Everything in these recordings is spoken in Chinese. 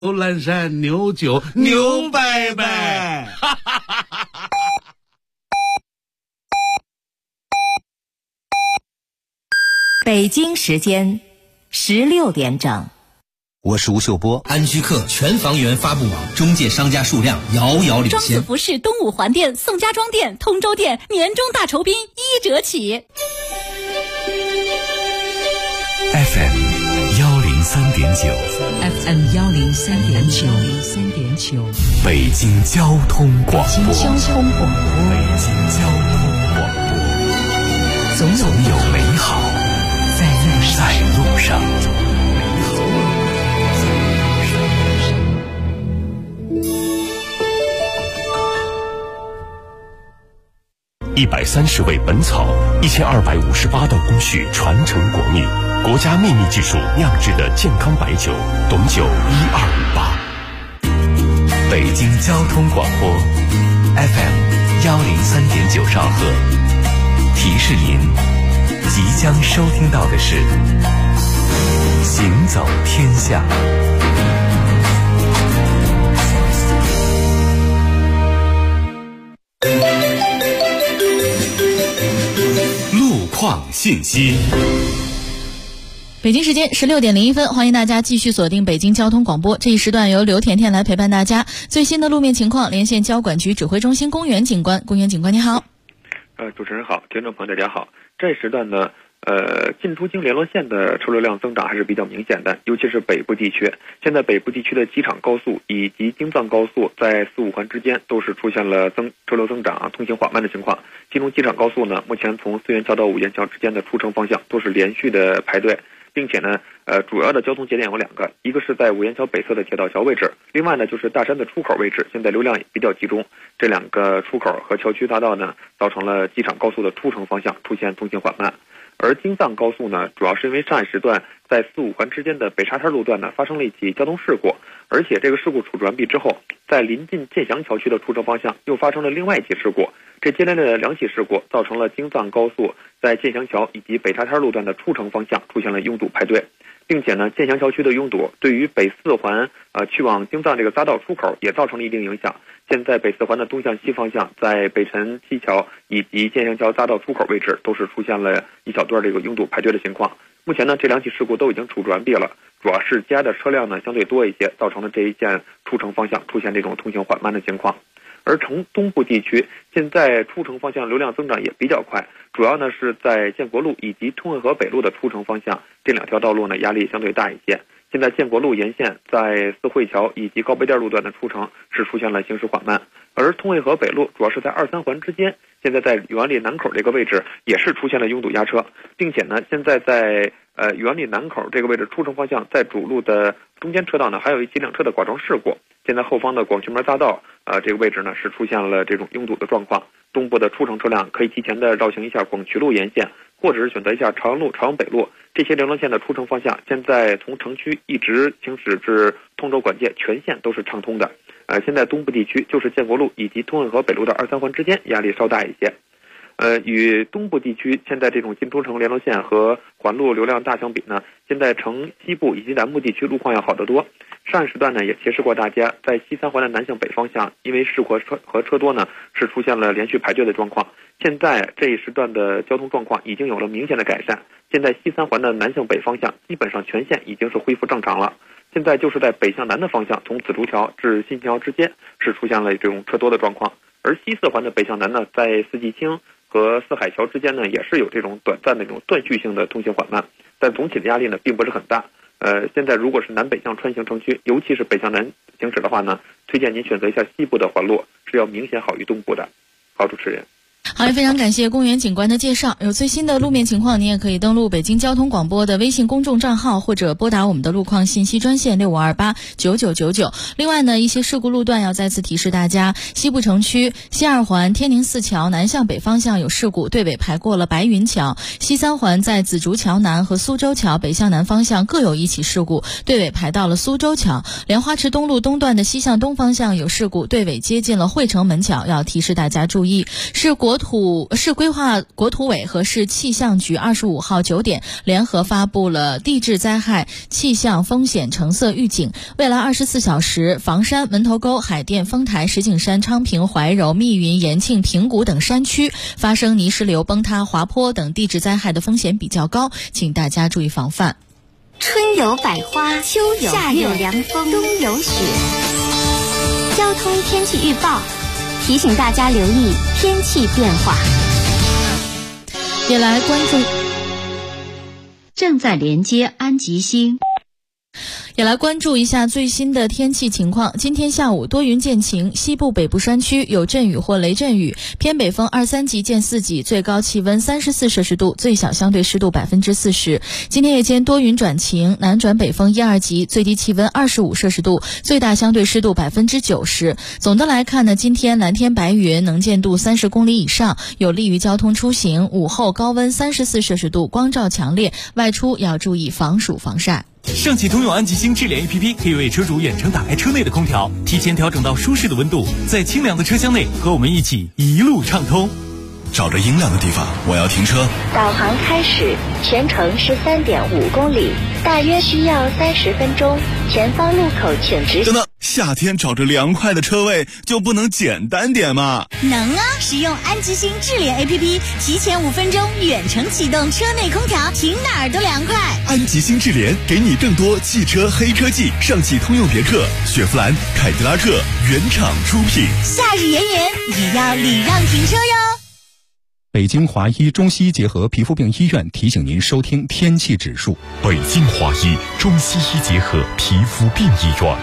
蓝山牛酒牛拜拜。 北京时间16点整。 我是吴秀波。安居客全房源发布网中介商家数量遥遥领先。 庄子服饰东五环店、宋家庄店、通州店年终大酬宾1折起。 FM 103.9 FM 103.9 北京交通广播。 北京交通广播，总有美好在路上。 130味本草，1258道工序传承国秘，国家秘密技术酿制的健康白酒，董酒1258。北京交通广播 FM 103.9兆赫，提示您即将收听到的是行走天下。路况信息。 北京时间16点01分，欢迎大家继续锁定北京交通广播。这一时段由刘甜甜来陪伴大家。最新的路面情况，连线交管局指挥中心公园警官。公园警官你好。 主持人好，听众朋友大家好。这一时段呢，进出京联络线的车流量增长还是比较明显的，尤其是北部地区。现在北部地区的机场高速以及京藏高速在4、5环之间都是出现了车流增长通行缓慢的情况。其中机场高速呢，目前从四元桥到五元桥之间的出城方向都是连续的排队，并且呢，主要的交通节点有2个，一个是在五元桥北侧的铁道桥位置，另外呢就是大山的出口位置，现在流量也比较集中。这2个出口和桥区大道呢，造成了机场高速的出城方向出现通行缓慢。而京藏高速呢，主要是因为上一时段在4、5环之间的北沙滩路段呢发生了一起交通事故，而且这个事故处置完毕之后，在临近建祥桥区的出城方向又发生了另外一起事故。这接连的2起事故造成了京藏高速在建祥桥以及北沙滩路段的出城方向出现了拥堵排队，并且呢，建祥桥区的拥堵对于北4环去往京藏这个匝道出口也造成了一定影响。现在北4环的东向西方向，在北辰七桥以及建祥桥匝道出口位置都是出现了一小段这个拥堵排队的情况。目前呢，这2起事故都已经处置完毕了，主要是加的车辆呢相对多一些，造成了这一线出城方向出现这种通行缓慢的情况。而从东部地区，现在出城方向流量增长也比较快，主要呢是在建国路以及通惠河北路的出城方向，这2条道路呢压力相对大一些。现在建国路沿线在四惠桥以及高碑店路段的出城是出现了行驶缓慢，而通惠河北路主要是在2、3环之间，现在在元里南口这个位置也是出现了拥堵压车，并且呢，现在在元里南口这个位置出城方向，在主路的中间车道呢还有一起2车的剐撞事故。现在后方的广渠门匝道这个位置呢是出现了这种拥堵的状况，东部的出城车辆可以提前的绕行一下广渠路沿线，或者是选择一下朝阳路、朝阳北路这些联络线的出城方向，现在从城区一直行驶至通州管界全线都是畅通的。现在东部地区就是建国路以及通惠河北路的2、3环之间压力稍大一些。与东部地区现在这种进出城联络线和环路流量大相比呢，现在城西部以及南部地区路况要好得多。上一时段呢也提示过大家，在西3环的南向北方向，因为事故和车多呢是出现了连续排队的状况。现在这一时段的交通状况已经有了明显的改善，现在西3环的南向北方向基本上全线已经是恢复正常了。现在就是在北向南的方向，从紫竹桥至新桥之间是出现了这种车多的状况，而西4环的北向南呢，在四季青和四海桥之间呢，也是有这种短暂的这种断续性的通行缓慢，但总体的压力呢并不是很大。现在如果是南北向穿行城区，尤其是北向南行驶的话呢，推荐您选择一下西部的环路，是要明显好于东部的。好，主持人。 好，也非常感谢公园警官的介绍。有最新的路面情况，您也可以登录北京交通广播的微信公众账号，或者拨打我们的路况信息专线65289999。另外呢，一些事故路段要再次提示大家：西部城区西2环天宁寺桥南向北方向有事故，队尾排过了白云桥；西3环在紫竹桥南和苏州桥北向南方向各有1起事故，队尾排到了苏州桥；莲花池东路东段的西向东方向有事故，队尾接近了汇城门桥，要提示大家注意。是国市规划国土委和市气象局25号9点联合发布了地质灾害气象风险橙色预警。未来24小时，房山、门头沟、海淀、丰台、石景山、昌平、怀柔、密云、延庆、平谷等山区发生泥石流、崩塌、滑坡等地质灾害的风险比较高，请大家注意防范。 春有百花，秋有月，夏有凉风，冬有雪。交通天气预报提醒大家留意天气变化。 也来关注正在连接安吉星。 也来关注一下最新的天气情况。今天下午多云见晴，西部北部山区有阵雨或雷阵雨，偏北风2、3级见4级，最高气温34摄氏度，最小相对湿度40%。今天夜间多云转晴，南转北风1、2级，最低气温25摄氏度，最大相对湿度90%。总的来看呢，今天蓝天白云，能见度30公里以上，有利于交通出行。午后高温34摄氏度，光照强烈，外出要注意防暑防晒。 上汽通用安吉星智联 APP 可以为车主远程打开车内的空调，提前调整到舒适的温度，在清凉的车厢内和我们一起一路畅通。 找着阴凉的地方，我要停车。 导航开始，全程是3.5公里，大约需要30分钟。前方路口请直行。 等等，夏天找着凉快的车位就不能简单点吗？ 能啊！使用安吉星智联 APP， 提前5分钟远程启动车内空调，停哪儿都凉快。 安吉星智联给你更多汽车黑科技，上汽通用别克、雪佛兰、凯迪拉克原厂出品。 夏日炎炎也要礼让停车哟。 北京华医中西医结合皮肤病医院提醒您收听天气指数。 北京华医中西医结合皮肤病医院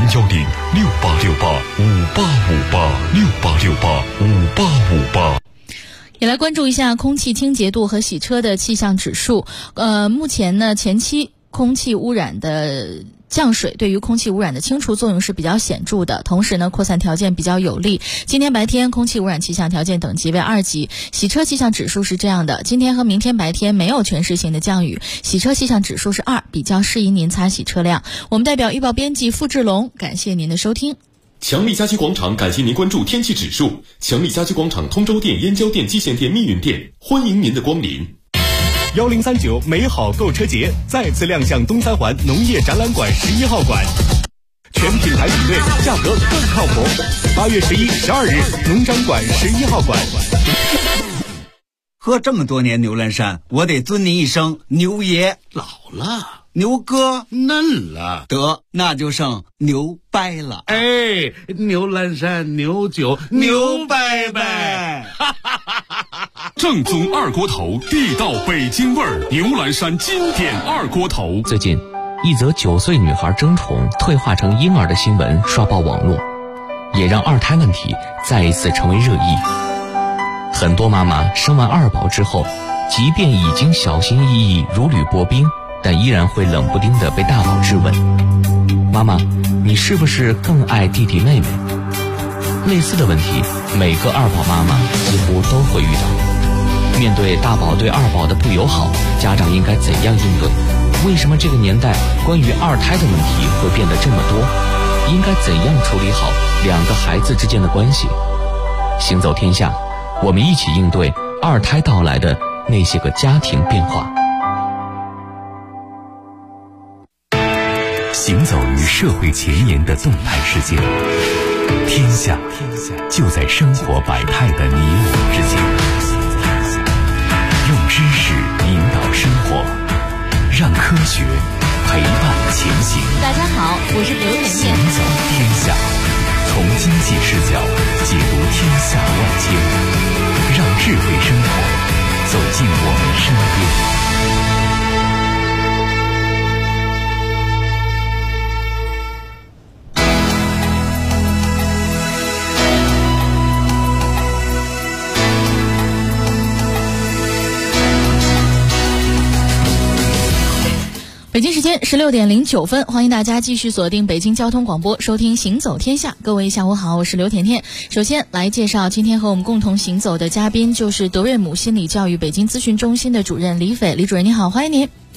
，0106868585858，68685858。 也来关注一下空气清洁度和洗车的气象指数。目前呢，前期空气污染的降水对于空气污染的清除作用是比较显著的，同时呢，扩散条件比较有利。今天白天空气污染气象条件等级为2级，洗车气象指数是这样的：今天和明天白天没有全市性的降雨，洗车气象指数是2，比较适宜您擦洗车辆。我们代表预报编辑付志龙，感谢您的收听。 强力家居广场感谢您关注天气指数。强力家居广场通州店、燕郊店、蓟县店、密云店，欢迎您的光临。 1039美好购车节再次亮相东三环农业展览馆11号馆，全品牌比对，价格更靠谱。8月11、12日，农展馆11号馆。 喝这么多年牛栏山，我得尊您一声牛爷。 老了， 牛哥嫩了， 得那就剩牛掰了。 哎，牛栏山牛酒牛掰掰， 正宗二锅头，地道北京味儿，牛栏山经典二锅头。 最近，一则9岁女孩争宠退化成婴儿的新闻刷爆网络，也让二胎问题再一次成为热议。很多妈妈生完2宝之后，即便已经小心翼翼如履薄冰，但依然会冷不丁地被大宝质问：妈妈，你是不是更爱弟弟妹妹？类似的问题，每个2宝妈妈几乎都会遇到。面对大宝对2宝的不友好，家长应该怎样应对？为什么这个年代关于2胎的问题会变得这么多？应该怎样处理好2个孩子之间的关系？行走天下，我们一起应对2胎到来的那些个家庭变化。 行走于社会前沿的动态世界，天下就在生活百态的你我之间。用知识引导生活，让科学陪伴前行。 大家好，我是刘甜甜。 行走天下，从经济视角解读天下万千，让智慧生活走进我们身边。 北京时间16点09分，欢迎大家继续锁定北京交通广播，收听行走天下。各位下午好，我是刘甜甜。首先来介绍今天和我们共同行走的嘉宾，就是德瑞姆心理教育北京咨询中心的主任李斐。李主任你好，欢迎您。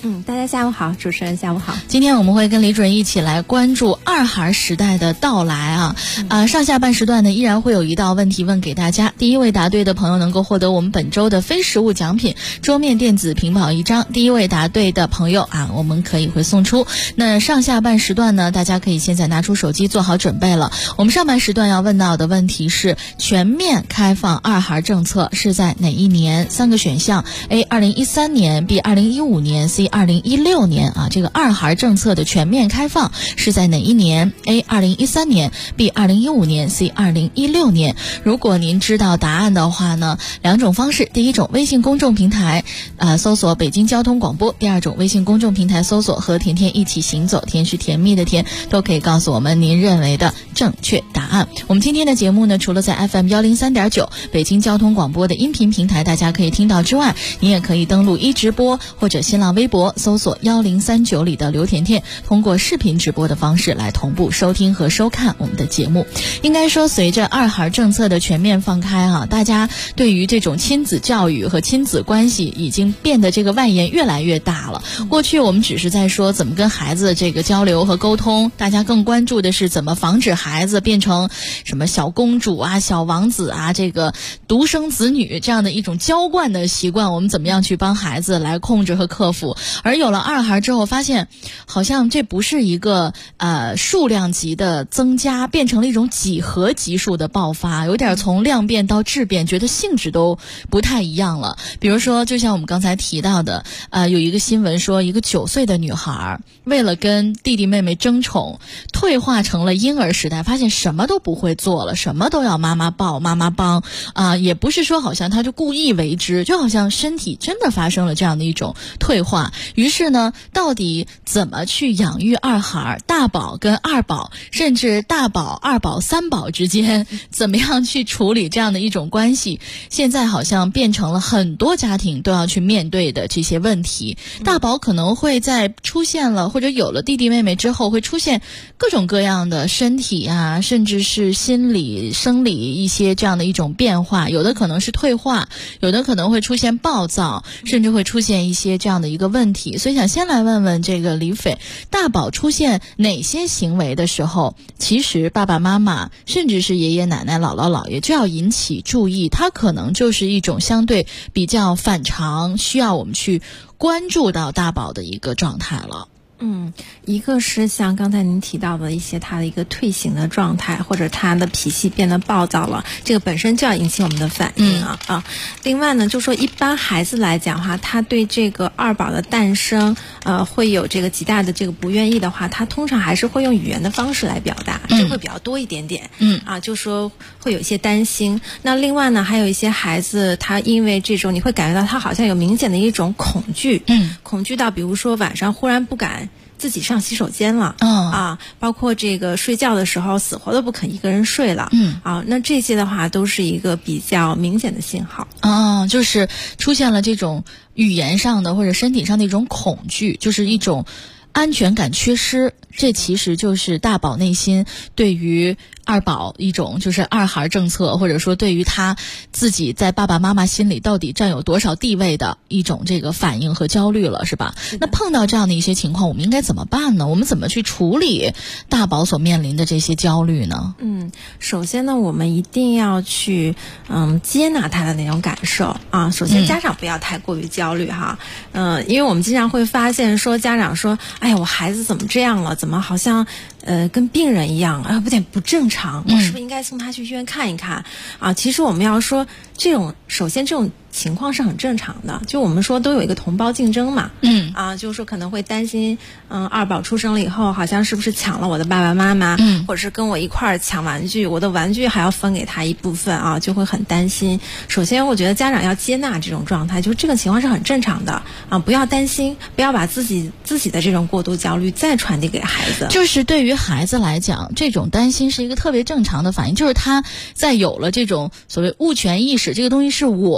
大家下午好，主持人下午好。 今天我们会跟李主任一起来关注二孩时代的到来上下半时段呢依然会有一道问题问给大家，第一位答对的朋友能够获得我们本周的非实物奖品桌面电子屏保1张，第一位答对的朋友我们可以会送出。那上下半时段呢，大家可以现在拿出手机做好准备了。我们上半时段要问到的问题是全面开放二孩政策是在哪一年？3个选项 A 2013年 B 2015年 C 2016年这个二孩政策的全面开放是在哪一年？ A 2013年 B 2015年 C 2016年。如果您知道答案的话呢，2种方式，第一种微信公众平台搜索北京交通广播，第二种微信公众平台搜索和甜甜一起行走，甜是甜蜜的甜，都可以告诉我们您认为的正确答案。我们今天的节目呢，除了在 FM 103.9北京交通广播的音频平台大家可以听到之外，您也可以登录一直播或者新浪微博搜索1039里的刘甜甜，通过视频直播的方式来同步收听和收看我们的节目。应该说随着二孩政策的全面放开大家对于这种亲子教育和亲子关系已经变得这个外延越来越大了。过去我们只是在说怎么跟孩子这个交流和沟通，大家更关注的是怎么防止孩子变成什么小公主小王子这个独生子女这样的一种娇惯的习惯，我们怎么样去帮孩子来控制和克服。而有了二孩之后，发现好像这不是一个数量级的增加，变成了一种几何级数的爆发，有点从量变到质变，觉得性质都不太一样了。比如说就像我们刚才提到的有一个新闻说，一个9岁的女孩为了跟弟弟妹妹争宠，退化成了婴儿时代，发现什么都不会做了，什么都要妈妈抱妈妈帮也不是说好像她就故意为之，就好像身体真的发生了这样的一种退化。于是呢，到底怎么去养育二孩，大宝跟二宝，甚至大宝、二宝、三宝之间怎么样去处理这样的一种关系，现在好像变成了很多家庭都要去面对的这些问题。大宝可能会在出现了或者有了弟弟妹妹之后，会出现各种各样的身体甚至是心理生理一些这样的一种变化，有的可能是退化，有的可能会出现暴躁，甚至会出现一些这样的一个问题。所以想先来问问这个李斐，大宝出现哪些行为的时候，其实爸爸妈妈甚至是爷爷奶奶姥姥姥爷就要引起注意，他可能就是一种相对比较反常，需要我们去关注到大宝的一个状态了。 一个是像刚才您提到的一些他的一个退行的状态，或者他的脾气变得暴躁了，这个本身就要引起我们的反应另外呢，就说一般孩子来讲的话，他对这个二宝的诞生会有这个极大的这个不愿意的话，他通常还是会用语言的方式来表达，这会比较多一点点就说会有一些担心。那另外呢，还有一些孩子他因为这种你会感觉到他好像有明显的一种恐惧恐惧到比如说晚上忽然不敢自己上洗手间了包括这个睡觉的时候死活都不肯一个人睡了那这些的话都是一个比较明显的信号就是出现了这种语言上的或者身体上的一种恐惧，就是一种安全感缺失，这其实就是大宝内心对于二宝一种就是二孩政策，或者说对于他自己在爸爸妈妈心里到底占有多少地位的一种这个反应和焦虑了，是吧？那碰到这样的一些情况，我们应该怎么办呢？我们怎么去处理大宝所面临的这些焦虑呢？ 首先呢，我们一定要去接纳他的那种感受首先家长不要太过于焦虑因为我们经常会发现说家长说，哎呀，我孩子怎么这样了，怎么好像跟病人一样有点不正常，我是不是应该送他去医院看一看其实我们要说首先这种情况是很正常的，就我们说都有一个同胞竞争嘛就是说可能会担心二宝出生了以后好像是不是抢了我的爸爸妈妈或者是跟我一块儿抢玩具，我的玩具还要分给他一部分就会很担心。首先我觉得家长要接纳这种状态，就是这个情况是很正常的不要担心，不要把自己的这种过度焦虑再传递给孩子。 就是对于孩子来讲，这种担心是一个特别正常的反应，就是他在有了这种所谓物权意识，这个东西是我的，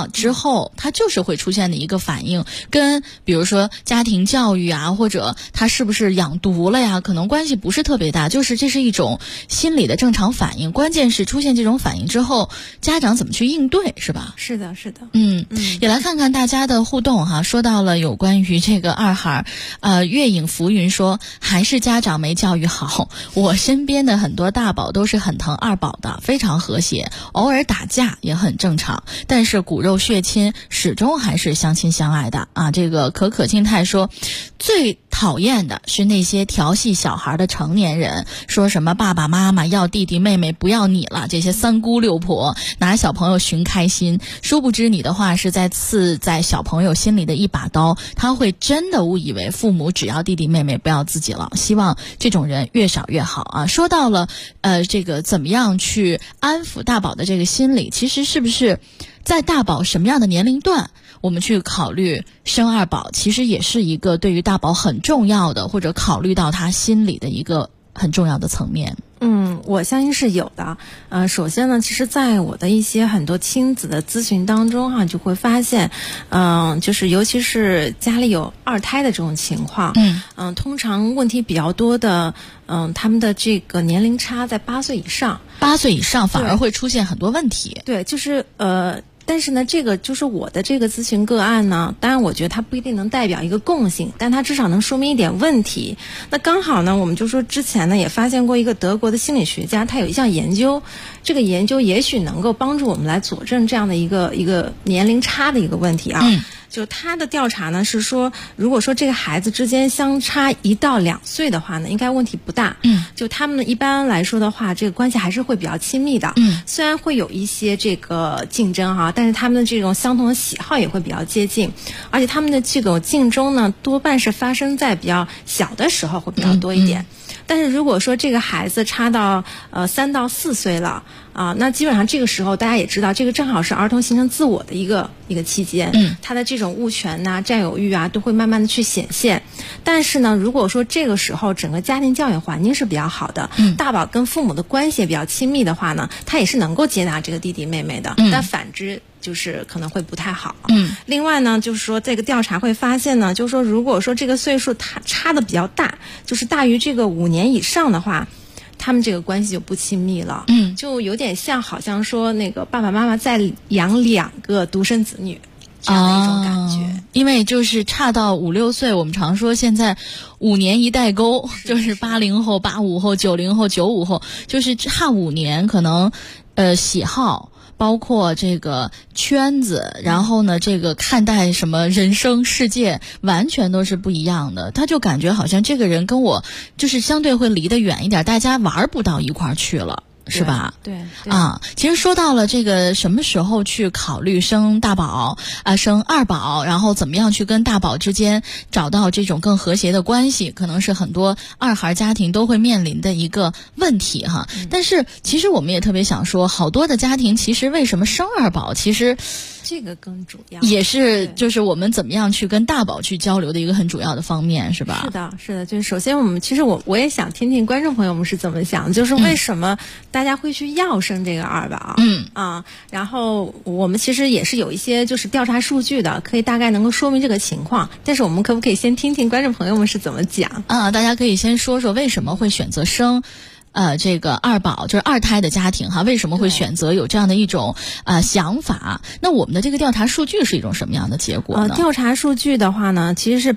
了之后，他就是会出现的一个反应，跟比如说家庭教育啊，或者他是不是养毒了呀，可能关系不是特别大，就是这是一种心理的正常反应。关键是出现这种反应之后，家长怎么去应对，是吧？ 是的，是的。 也来看看大家的互动哈。说到了有关于这个二孩，月影浮云说还是家长没教育好。我身边的很多大宝都是很疼二宝的，非常和谐，偶尔打架也很正常，但是骨肉血亲始终还是相亲相爱的啊。这个可静态说，最讨厌的是那些调戏小孩的成年人，说什么爸爸妈妈要弟弟妹妹不要你了，这些三姑六婆拿小朋友寻开心，殊不知你的话是在刺在小朋友心里的一把刀，他会真的误以为父母只要弟弟妹妹不要自己了。希望这种人越少越好啊。说到了这个怎么样去安抚大宝的这个心理，其实是不是在大宝什么样的年龄段我们去考虑生二宝，其实也是一个对于大宝很重要的，或者考虑到他心理的一个很重要的层面。 我相信是有的。首先呢，其实在我的一些很多亲子的咨询当中就会发现，就是尤其是家里有二胎的这种情况，通常问题比较多的，他们的这个年龄差在8岁以上，8岁以上反而会出现很多问题。 对，就是但是呢，这个就是我的这个咨询个案呢，当然我觉得它不一定能代表一个共性，但它至少能说明一点问题。那刚好呢，我们就说之前呢也发现过一个德国的心理学家，他有一项研究，这个研究也许能够帮助我们来佐证这样的一个年龄差的一个问题啊。就他的调查呢是说，如果说这个孩子之间相差1到2岁的话呢，应该问题不大。就他们一般来说的话，这个关系还是会比较亲密的。虽然会有一些这个竞争哈，但是他们的这种相同的喜好也会比较接近，而且他们的这种竞争呢，多半是发生在比较小的时候会比较多一点。但是如果说这个孩子差到3到4岁了啊，那基本上这个时候大家也知道，这个正好是儿童形成自我的一个期间，他的这种物权呐、占有欲啊，都会慢慢的去显现。但是呢，如果说这个时候整个家庭教育环境是比较好的，大宝跟父母的关系也比较亲密的话呢，他也是能够接纳这个弟弟妹妹的。但反之就是可能会不太好。另外呢，就是说这个调查会发现呢，就是说如果说这个岁数差的比较大，就是大于这个5年以上的话，他们这个关系就不亲密了。就有点像好像说那个爸爸妈妈在养2个独生子女这样的一种感觉。 因为就是差到5、6岁，我们常说现在5年一代沟，就是80后、85后、90后、95后，就是差5年，可能喜好包括这个圈子，然后呢这个看待什么人生世界完全都是不一样的。他就感觉好像这个人跟我就是相对会离得远一点，大家玩不到一块儿去了，是吧？ 对啊，其实说到了这个什么时候去考虑生大宝生二宝，然后怎么样去跟大宝之间找到这种更和谐的关系，可能是很多二孩家庭都会面临的一个问题哈。但是其实我们也特别想说，好多的家庭其实为什么生二宝，其实这个更主要， 也是就是我们怎么样去跟大宝去交流的一个很主要的方面，是吧？ 是的，就是首先我也想听听观众朋友们是怎么想，就是为什么大家会去要生这个二宝？然后我们其实也是有一些就是调查数据的，可以大概能够说明这个情况。但是我们可不可以先听听观众朋友们是怎么讲？ 大家可以先说说为什么会选择生这个二宝，就是二胎的家庭哈，为什么会选择有这样的一种想法？那我们的这个调查数据是一种什么样的结果呢？ 调查数据的话呢，其实是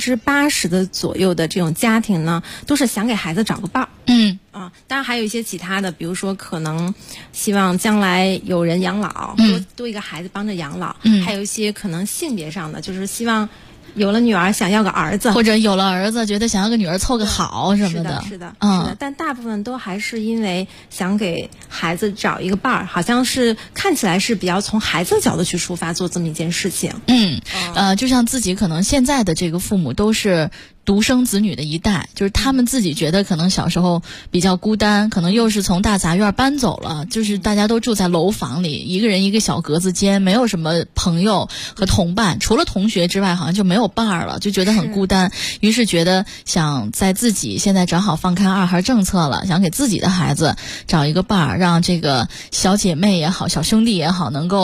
80%的左右的这种家庭呢，都是想给孩子找个伴儿。当然还有一些其他的，比如说可能希望将来有人养老，多一个孩子帮着养老，还有一些可能性别上的，就是希望有了女儿想要个儿子， 或者有了儿子觉得想要个女儿凑个好什么的。 是的，但大部分都还是因为想给孩子找一个伴儿，好像是看起来是比较从孩子的角度去出发做这么一件事情。 就像自己可能现在的这个父母都是独生子女的一代，就是他们自己觉得可能小时候比较孤单，可能又是从大杂院搬走了，就是大家都住在楼房里，一个人一个小格子间，没有什么朋友和同伴，除了同学之外好像就没有伴儿了，就觉得很孤单。于是觉得想在自己现在正好放开二孩政策了，想给自己的孩子找一个伴儿，让这个小姐妹也好小兄弟也好能够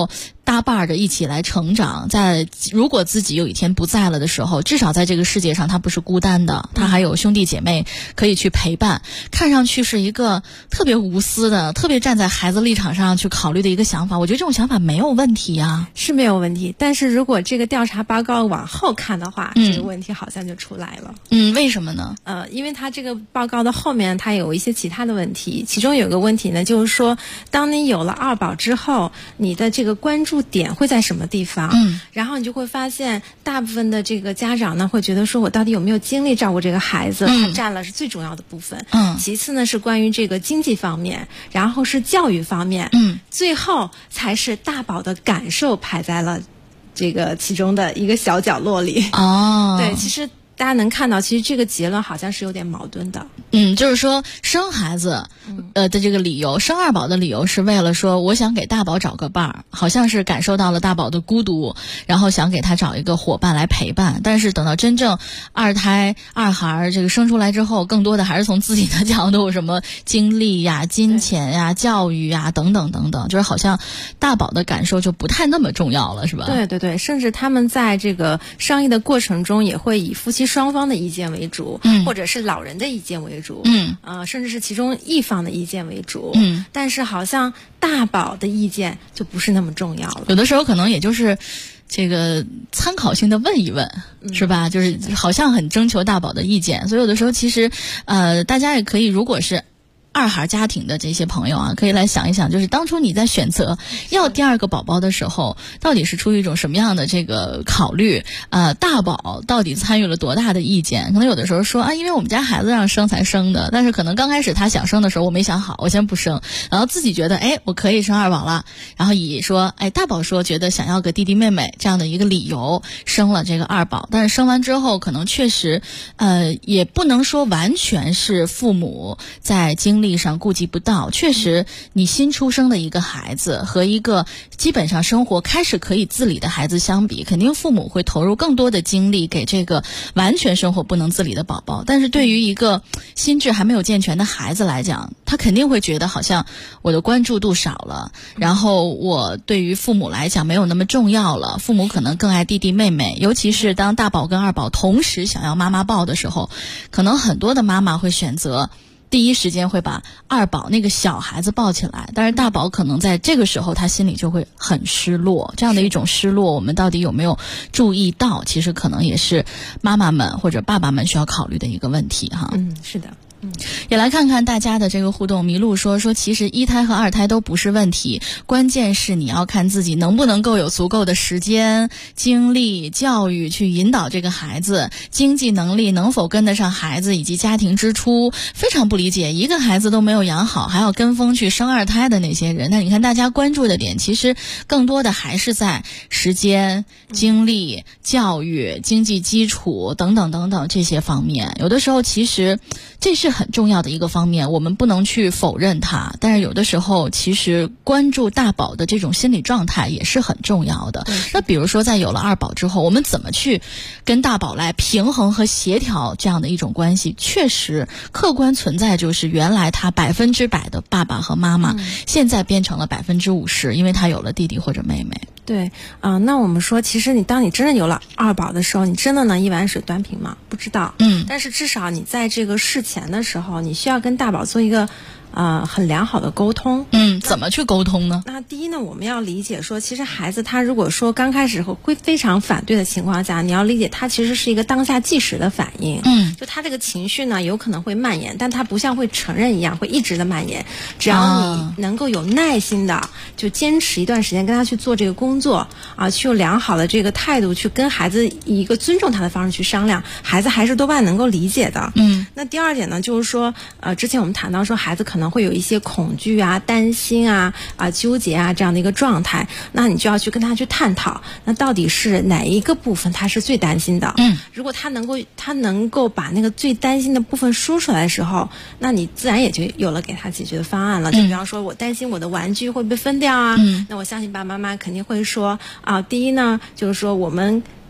搭伴着一起来成长，在如果自己有一天不在了的时候，至少在这个世界上他不是孤单的，他还有兄弟姐妹可以去陪伴。看上去是一个特别无私的，特别站在孩子立场上去考虑的一个想法，我觉得这种想法没有问题啊， 是没有问题。但是如果这个调查报告往后看的话，这个问题好像就出来了。 为什么呢？ 因为他这个报告的后面他有一些其他的问题，其中有个问题呢，就是说当你有了二宝之后，你的这个关注点会在什么地方？然后你就会发现大部分的这个家长呢会觉得说，我到底有没有精力照顾这个孩子，他占了是最重要的部分。其次呢是关于这个经济方面，然后是教育方面，最后才是大宝的感受排在了这个其中的一个小角落里。对，其实大家能看到，其实这个结论好像是有点矛盾的。 就是说生孩子的这个理由，生二宝的理由是为了说我想给大宝找个伴儿，好像是感受到了大宝的孤独，然后想给他找一个伙伴来陪伴。但是等到真正二孩这个生出来之后，更多的还是从自己的角度，什么精力呀、金钱呀、教育呀等等等等，就是好像大宝的感受就不太那么重要了，是吧？ 对对对，甚至他们在这个商议的过程中也会以夫妻双方的意见为主，或者是老人的意见为主，甚至是其中一方的意见为主，但是好像大宝的意见就不是那么重要了。 有的时候可能也就是这个参考性的问一问，是吧？就是好像很征求大宝的意见，所以有的时候其实大家也可以，如果是二孩家庭的这些朋友啊，可以来想一想，就是当初你在选择要第二个宝宝的时候，到底是出于一种什么样的这个考虑？大宝到底参与了多大的意见？可能有的时候说因为我们家孩子让生才生的，但是可能刚开始他想生的时候，我没想好，我先不生，然后自己觉得我可以生二宝了，然后以说大宝说觉得想要个弟弟妹妹这样的一个理由生了这个二宝，但是生完之后可能确实也不能说完全是父母在经历上顾及不到，确实你新出生的一个孩子和一个基本上生活开始可以自理的孩子相比，肯定父母会投入更多的精力给这个完全生活不能自理的宝宝。但是对于一个心智还没有健全的孩子来讲，他肯定会觉得好像我的关注度少了，然后我对于父母来讲没有那么重要了，父母可能更爱弟弟妹妹，尤其是当大宝跟二宝同时想要妈妈抱的时候，可能很多的妈妈会选择第一时间会把二宝那个小孩子抱起来，但是大宝可能在这个时候他心里就会很失落，这样的一种失落我们到底有没有注意到，其实可能也是妈妈们或者爸爸们需要考虑的一个问题哈。 是的。 也来看看大家的这个互动。麋鹿说其实一胎和二胎都不是问题，关键是你要看自己能不能够有足够的时间、精力、教育去引导这个孩子，经济能力能否跟得上孩子，以及家庭支出。非常不理解一个孩子都没有养好还要跟风去生二胎的那些人。那你看大家关注的点其实更多的还是在时间、精力、教育、经济基础等等等等这些方面。有的时候其实这是很重要的一个方面，我们不能去否认它，但是有的时候其实关注大宝的这种心理状态也是很重要的。那比如说在有了二宝之后，我们怎么去跟大宝来平衡和协调这样的一种关系？确实客观存在就是原来他100%的爸爸和妈妈，现在变成了50%，因为他有了弟弟或者妹妹。 对那我们说其实当你真的有了二宝的时候，你真的能一碗水端平吗？不知道。但是至少你在这个事前的时候，你需要跟大宝做一个很良好的沟通。 怎么去沟通呢？ 那第一呢，我们要理解说，其实孩子他如果说刚开始会非常反对的情况下，你要理解他其实是一个当下即时的反应。就他这个情绪呢有可能会蔓延，但他不像会承认一样会一直的蔓延。只要你能够有耐心的就坚持一段时间跟他去做这个工作去用良好的这个态度去跟孩子以一个尊重他的方式去商量，孩子还是多半能够理解的。那第二点呢，就是说之前我们谈到说孩子可能会有一些恐惧担心纠结这样的一个状态，那你就要去跟他去探讨，那到底是哪一个部分他是最担心的。如果他能够把那个最担心的部分说出来的时候，那你自然也就有了给他解决的方案了。就比方说我担心我的玩具会被分掉那我相信爸爸妈妈肯定会说第一呢，就是说我们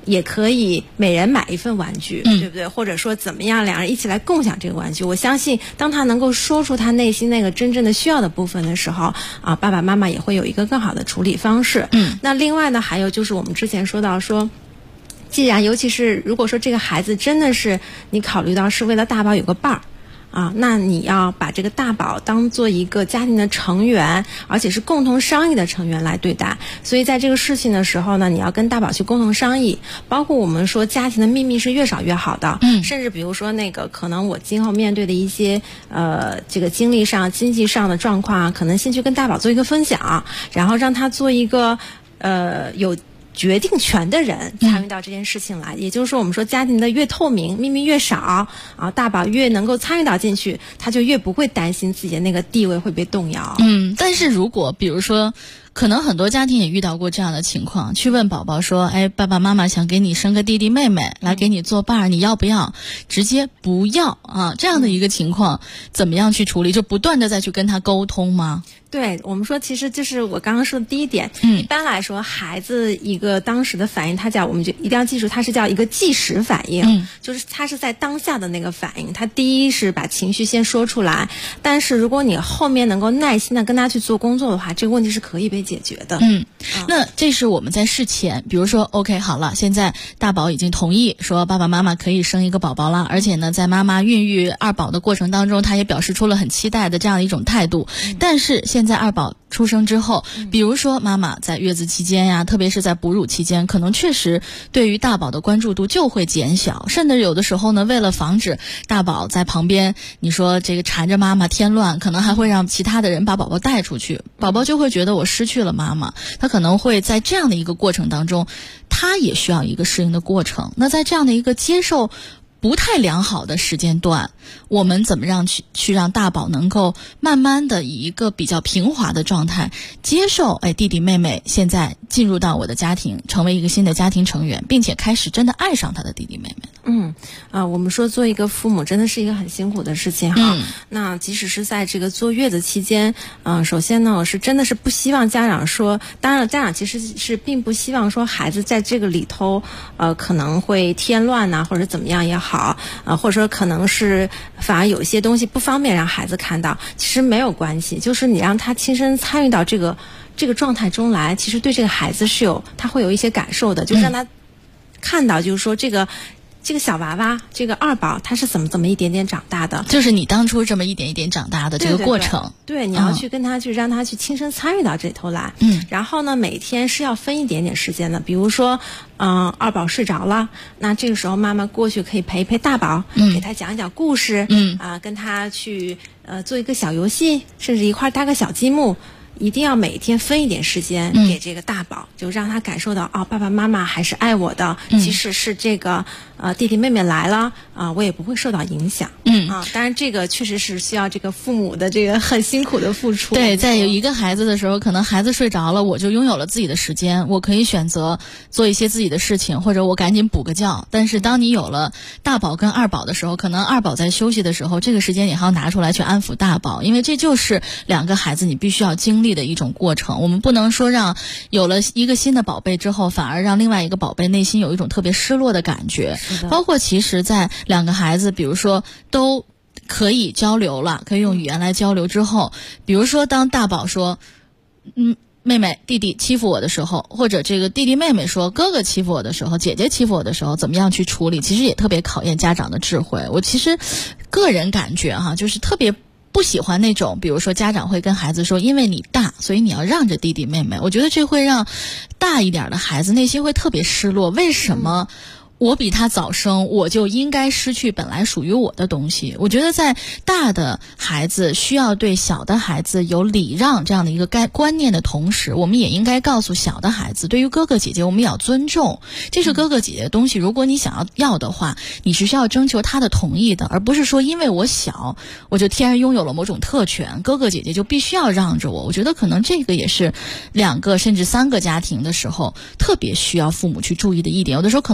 也可以每人买一份玩具，对不对？或者说怎么样，两人一起来共享这个玩具。我相信，当他能够说出他内心那个真正的需要的部分的时候，啊，爸爸妈妈也会有一个更好的处理方式。那另外呢，还有就是我们之前说到说，既然尤其是如果说这个孩子真的是你考虑到是为了大宝有个伴儿。啊，那你要把这个大宝当做一个家庭的成员，而且是共同商议的成员来对待。所以在这个事情的时候呢，你要跟大宝去共同商议。包括我们说家庭的秘密是越少越好的，甚至比如说那个可能我今后面对的一些这个经历上、经济上的状况，可能先去跟大宝做一个分享，然后让他做一个有决定权的人参与到这件事情来，也就是说，我们说家庭的越透明，秘密越少啊，大宝越能够参与到进去，他就越不会担心自己的那个地位会被动摇。 但是如果比如说，可能很多家庭也遇到过这样的情况，去问宝宝说，哎，爸爸妈妈想给你生个弟弟妹妹来给你做伴儿，你要不要？直接不要啊，这样的一个情况怎么样去处理？就不断的再去跟他沟通吗？ 对，我们说其实就是我刚刚说的第一点，一般来说孩子一个当时的反应，他叫我们就一定要记住，他是叫一个即时反应，就是他是在当下的那个反应，他第一是把情绪先说出来，但是如果你后面能够耐心的跟他去做工作的话，这个问题是可以被解决的。 那这是我们在事前，比如说 OK 好了，现在大宝已经同意说爸爸妈妈可以生一个宝宝了，而且呢在妈妈孕育二宝的过程当中，他也表示出了很期待的这样的一种态度，但是现在二宝出生之后，比如说妈妈在月子期间呀，特别是在哺乳期间，可能确实对于大宝的关注度就会减小，甚至有的时候呢，为了防止大宝在旁边你说这个缠着妈妈添乱，可能还会让其他的人把宝宝带出去，宝宝就会觉得我失去了妈妈，他可能会在这样的一个过程当中，他也需要一个适应的过程。那在这样的一个接受不太良好的时间段，我们怎么让去让大宝能够慢慢的以一个比较平滑的状态接受，弟弟妹妹现在进入到我的家庭，成为一个新的家庭成员，并且开始真的爱上他的弟弟妹妹。 我们说做一个父母真的是一个很辛苦的事情哈。那即使是在这个坐月子期间，首先呢，我是真的是不希望家长说，当然家长其实是并不希望说孩子在这个里头，可能会添乱呐，或者怎么样也好，或者说可能是反而有一些东西不方便让孩子看到，其实没有关系，就是你让他亲身参与到这个状态中来，其实对这个孩子他会有一些感受的，就是让他看到，就是说这个小娃娃，这个二宝，他是怎么一点点长大的， 就是你当初这么一点一点长大的这个过程。 对，你要去跟他去让他去亲身参与到这里头来。然后呢，每天是要分一点点时间的，比如说，二宝睡着了，那这个时候妈妈过去可以陪陪大宝，给他讲一讲故事，跟他去做一个小游戏，甚至一块搭个小积木。一定要每天分一点时间给这个大宝，就让他感受到爸爸妈妈还是爱我的，即使是这个弟弟妹妹来了我也不会受到影响。当然这个确实是需要这个父母的这个很辛苦的付出。 对，在有一个孩子的时候，可能孩子睡着了，我就拥有了自己的时间，我可以选择做一些自己的事情，或者我赶紧补个觉。但是当你有了大宝跟二宝的时候，可能二宝在休息的时候，这个时间也还要拿出来去安抚大宝，因为这就是两个孩子你必须要经历的一种过程。我们不能说让有了一个新的宝贝之后，反而让另外一个宝贝内心有一种特别失落的感觉。包括其实在两个孩子比如说都可以交流了，可以用语言来交流之后，比如说当大宝说妹妹弟弟欺负我的时候，或者这个弟弟妹妹说哥哥欺负我的时候，姐姐欺负我的时候，怎么样去处理，其实也特别考验家长的智慧。我其实个人感觉就是特别不喜欢那种比如说家长会跟孩子说因为你大所以你要让着弟弟妹妹，我觉得这会让大一点的孩子内心会特别失落，为什么我比他早生，我就应该失去本来属于我的东西。我觉得在大的孩子需要对小的孩子有礼让这样的一个观念的同时，我们也应该告诉小的孩子，对于哥哥姐姐我们也要尊重，这是哥哥姐姐的东西，如果你想要的话，你是需要征求他的同意的，而不是说因为我小我就天然拥有了某种特权，哥哥姐姐就必须要让着我。我觉得可能这个也是2个甚至3个家庭的时候特别需要父母去注意的一点。有的时候可能我们会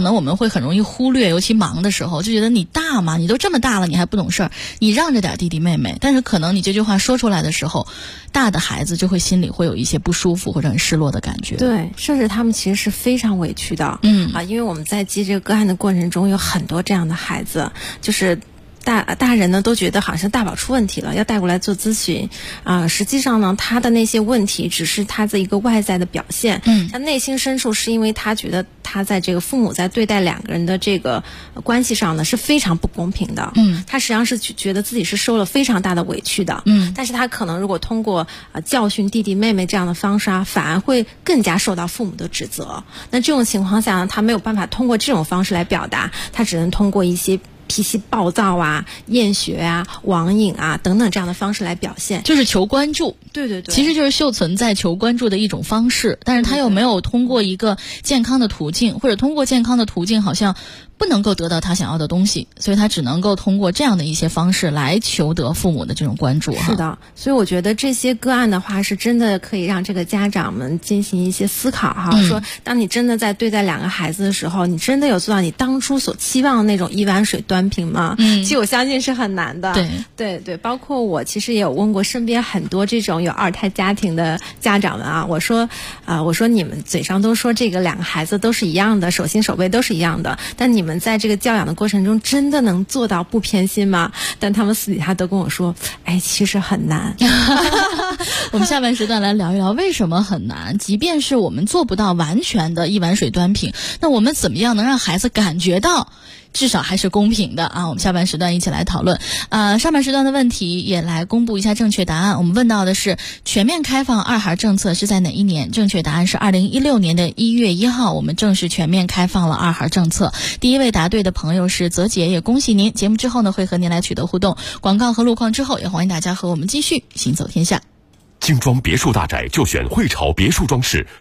很容易忽略，尤其忙的时候，就觉得你大嘛，你都这么大了，你还不懂事儿，你让着点弟弟妹妹。但是可能你这句话说出来的时候，大的孩子就会心里会有一些不舒服或者很失落的感觉。 对，甚至他们其实是非常委屈的。因为我们在接这个个案的过程中，有很多这样的孩子，就是大人呢都觉得好像大宝出问题了，要带过来做咨询实际上呢，他的那些问题只是他的一个外在的表现。他内心深处是因为他觉得他在这个父母在对待两个人的这个关系上呢是非常不公平的。他实际上是觉得自己是受了非常大的委屈的。但是他可能如果通过教训弟弟妹妹这样的方式反而会更加受到父母的指责。那这种情况下呢，他没有办法通过这种方式来表达，他只能通过一些脾气暴躁厌学网瘾等等这样的方式来表现， 就是求关注。 对， 其实就是秀存在求关注的一种方式，但是他又没有通过一个健康的途径，或者通过健康的途径好像不能够得到他想要的东西，所以他只能够通过这样的一些方式来求得父母的这种关注。 是的，所以我觉得这些个案的话是真的可以让这个家长们进行一些思考说当你真的在对待两个孩子的时候，你真的有做到你当初所期望的那种一碗水端平吗？其实我相信是很难的。对，包括我其实也有问过身边很多这种有二胎家庭的家长们我说你们嘴上都说这个两个孩子都是一样的，手心手背都是一样的，但你们在这个教养的过程中真的能做到不偏心吗？但他们私底下都跟我说其实很难。 我们下半时段来聊一聊为什么很难。即便是我们做不到完全的一碗水端平，那我们怎么样能让孩子感觉到至少还是公平的我们下半时段一起来讨论。上半时段的问题也来公布一下正确答案。我们问到的是全面开放二孩政策是在哪一年？正确答案是2016年的1月1号，我们正式全面开放了二孩政策。第一位答对的朋友是泽姐，也恭喜您。节目之后呢，会和您来取得互动。广告和路况之后，也欢迎大家和我们继续行走天下。 精装别墅大宅就选汇潮别墅装饰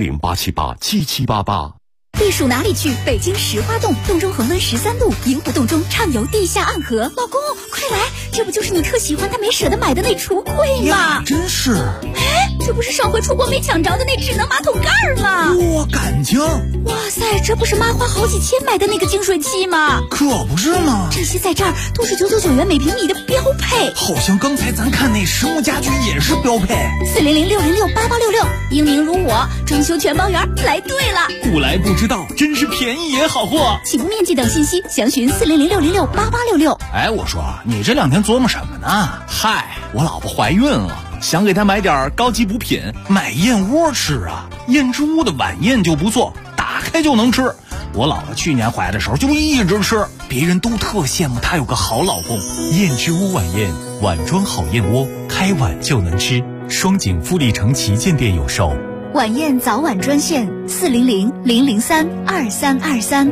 ，400-878-7788。 避暑哪里去？北京石花洞，洞中恒温13度，萤火洞中畅游地下暗河。老公，快来，这不就是你特喜欢但没舍得买的那橱柜吗？ 真是。 这不是上回出国没抢着的那智能马桶盖吗？ 哇，感情！ 哇塞，这不是妈花好几千买的那个净水器吗？ 可不是嘛， 这些在这儿都是999元每平米的标配。 好像刚才咱看那实木家居也是标配。 400-606-8866，英明如我，装修全包圆来对了。 不来不知道，真是便宜也好货。 起步面积等信息详询400-606-8866。 我说你这两天琢磨什么呢？嗨，我老婆怀孕了，想给她买点高级补品，买燕窝吃燕之屋的晚宴就不错，打开就能吃。我老婆去年怀的时候就一直吃，别人都特羡慕她有个好老公。 燕之屋晚宴，碗装好燕窝，开碗就能吃。双井富力城旗舰店有售。 晚宴早晚专线400-003-2323。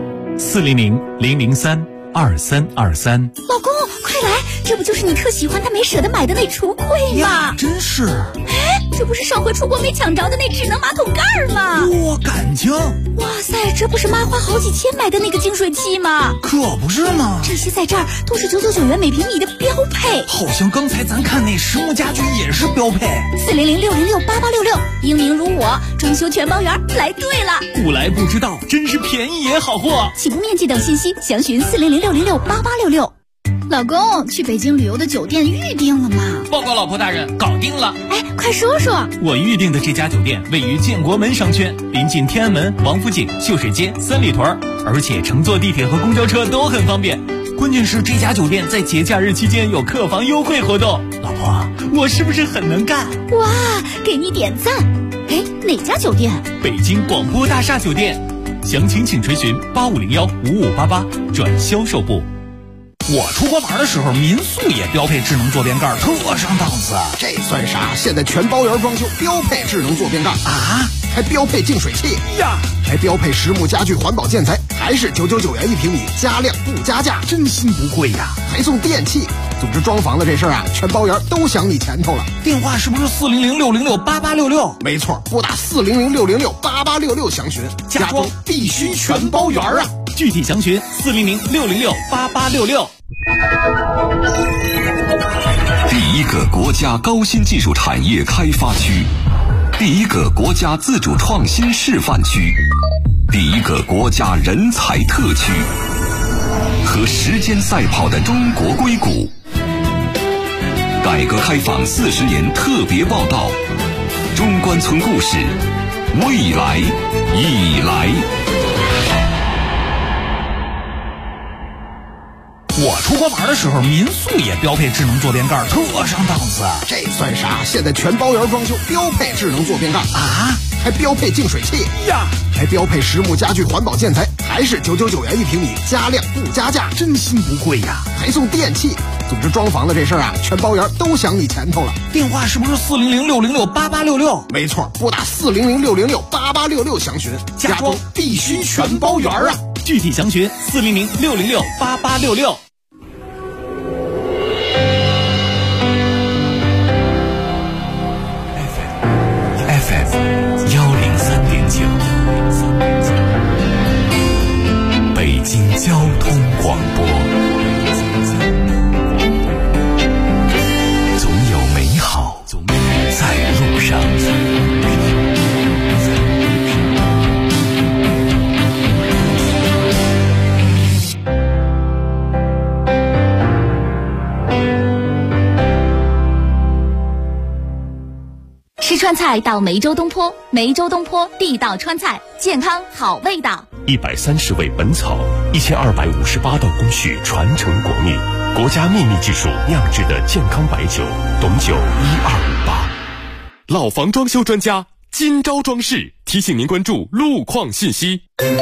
400-003-2323。 老公，快来，这不就是你特喜欢但没舍得买的那橱柜吗？ 真是。 这不是上回出国没抢着的那智能马桶盖吗？ 哇，感情！ 哇塞，这不是妈花好几千买的那个净水器吗？ 可不是嘛， 这些在这儿都是999元每平米的标配。 好像刚才咱看那实木家居也是标配。 400-606-8866，英明如我，装修全包圆来对了。 不来不知道，真是便宜也好货。 起步面积等信息详询400-606-8866。老公，去北京旅游的酒店预定了吗？ 报告老婆大人，搞定了。 快说说。 我预定的这家酒店位于建国门商圈，临近天安门、王府井、秀水街、三里屯，而且乘坐地铁和公交车都很方便。关键是这家酒店在节假日期间有客房优惠活动。老婆，我是不是很能干？ 哇，给你点赞。哪家酒店？ 北京广播大厦酒店。详情请垂询8501-5588转销售部。 我出国玩的时候，民宿也标配智能坐便盖，特上档次。 这算啥？现在全包圆装修，标配智能坐便盖还标配净水器呀， 还标配实木家具环保建材，还是999元1平米，加量不加价， 真心不贵呀！ 还送电器。总之装房子这事儿全包圆都想你前头了。 电话是不是400-606-8866？ 没错，拨打400-606-8866详询，家装必须全包圆具体详询400-606-8866。 第一个国家高新技术产业开发区，第一个国家自主创新示范区， 第一个国家人才特区，和时间赛跑的中国硅谷。改革开放40年特别报道，中关村故事，未来已来。 我出国玩的时候，民宿也标配智能坐便盖，特上档次。 这算啥？现在全包圆装修标配智能坐便盖啊，还标配净水器呀，还标配实木家具环保建材，还是999元1平米，加量不加价， 真心不贵呀！ 还送电器。总之装房子这事儿啊，全包圆都想你前头了。 电话是不是400-606-8866？ 没错，拨打400-606-8866详询。家装必须全包圆啊！ 具体详询400-606-8866。 北京交通广播，总有美好在路上。 吃川菜到梅州东坡，梅州东坡地道川菜，健康好味道。 130味本草，1258道工序传承国秘，国家秘密技术酿制的健康白酒，董酒1258。老房装修专家今朝装饰提醒您关注路况信息。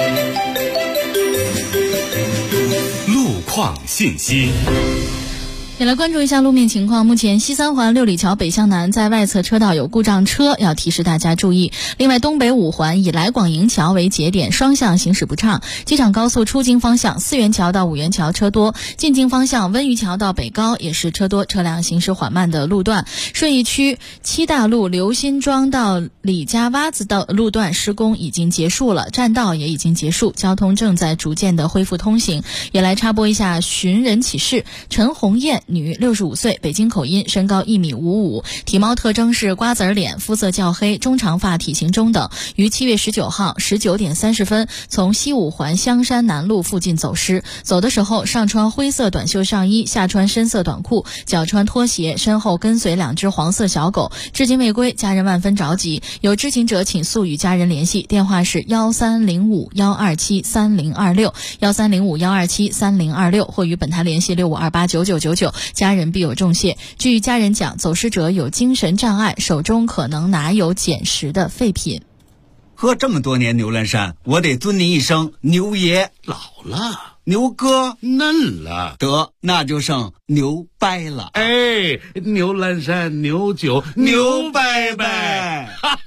路况信息。 也来关注一下路面情况。目前西三环六里桥北向南在外侧车道有故障车，要提示大家注意。另外，东北五环以来广营桥为节点，双向行驶不畅。机场高速出京方向四元桥到五元桥车多，进京方向温榆桥到北高也是车多，车辆行驶缓慢的路段。顺义区七大路刘辛庄到李家洼子道路段施工已经结束了，占道也已经结束，交通正在逐渐的恢复通行。也来插播一下寻人启事：陈红艳，女，65岁，北京口音，身高1.55米，体貌特征是瓜子脸，肤色较黑，中长发，体型中等。于7月19号19点30分从西五环香山南路附近走失，走的时候上穿灰色短袖上衣，下穿深色短裤，脚穿拖鞋，身后跟随2只黄色小狗，至今未归，家人万分着急。有知情者请速与家人联系，电话是1305-127-3026 1305-127-3026，或与本台联系65289999。家人必有重谢。据家人讲，走失者有精神障碍，手中可能拿有捡拾的废品。 喝这么多年牛栏山，我得尊您一声牛爷。 老了， 牛哥嫩了， 得那就剩牛掰了。 哎，牛栏山牛酒牛掰掰。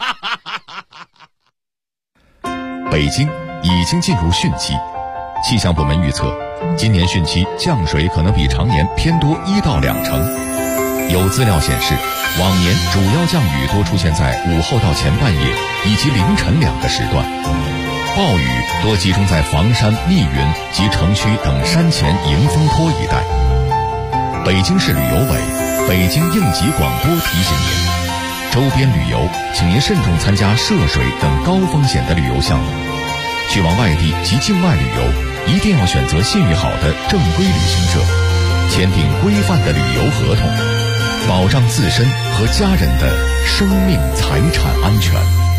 北京已经进入汛期，气象部门预测，今年汛期降水可能比常年偏多1到2成。有资料显示，往年主要降雨多出现在午后到前半夜以及凌晨2个时段，暴雨多集中在房山、密云及城区等山前迎风坡一带。北京市旅游委、北京应急广播提醒您，周边旅游请您慎重参加涉水等高风险的旅游项目。去往外地及境外旅游，一定要选择信誉好的正规旅行社，签订规范的旅游合同，保障自身和家人的生命财产安全。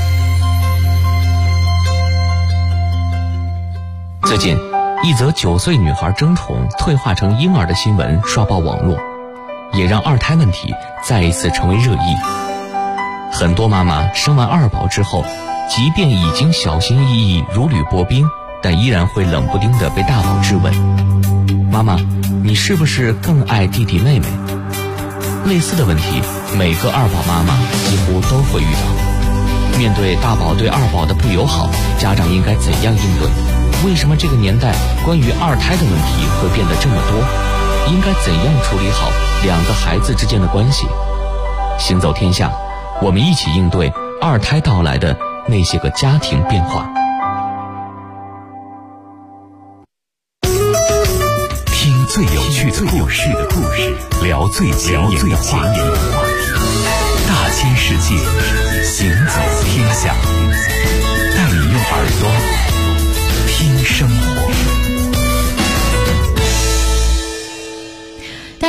最近，一则9岁女孩争宠退化成婴儿的新闻刷爆网络，也让二胎问题再一次成为热议。很多妈妈生完2宝之后，即便已经小心翼翼如履薄冰，但依然会冷不丁地被大宝质问：妈妈，你是不是更爱弟弟妹妹？类似的问题，每个2宝妈妈几乎都会遇到。面对大宝对2宝的不友好，家长应该怎样应对？为什么这个年代关于2胎的问题会变得这么多？应该怎样处理好2个孩子之间的关系？行走天下，我们一起应对2胎到来的那些个家庭变化。 听最有趣的故事，聊最前沿的话题，大千世界，行走天下，带你用耳朵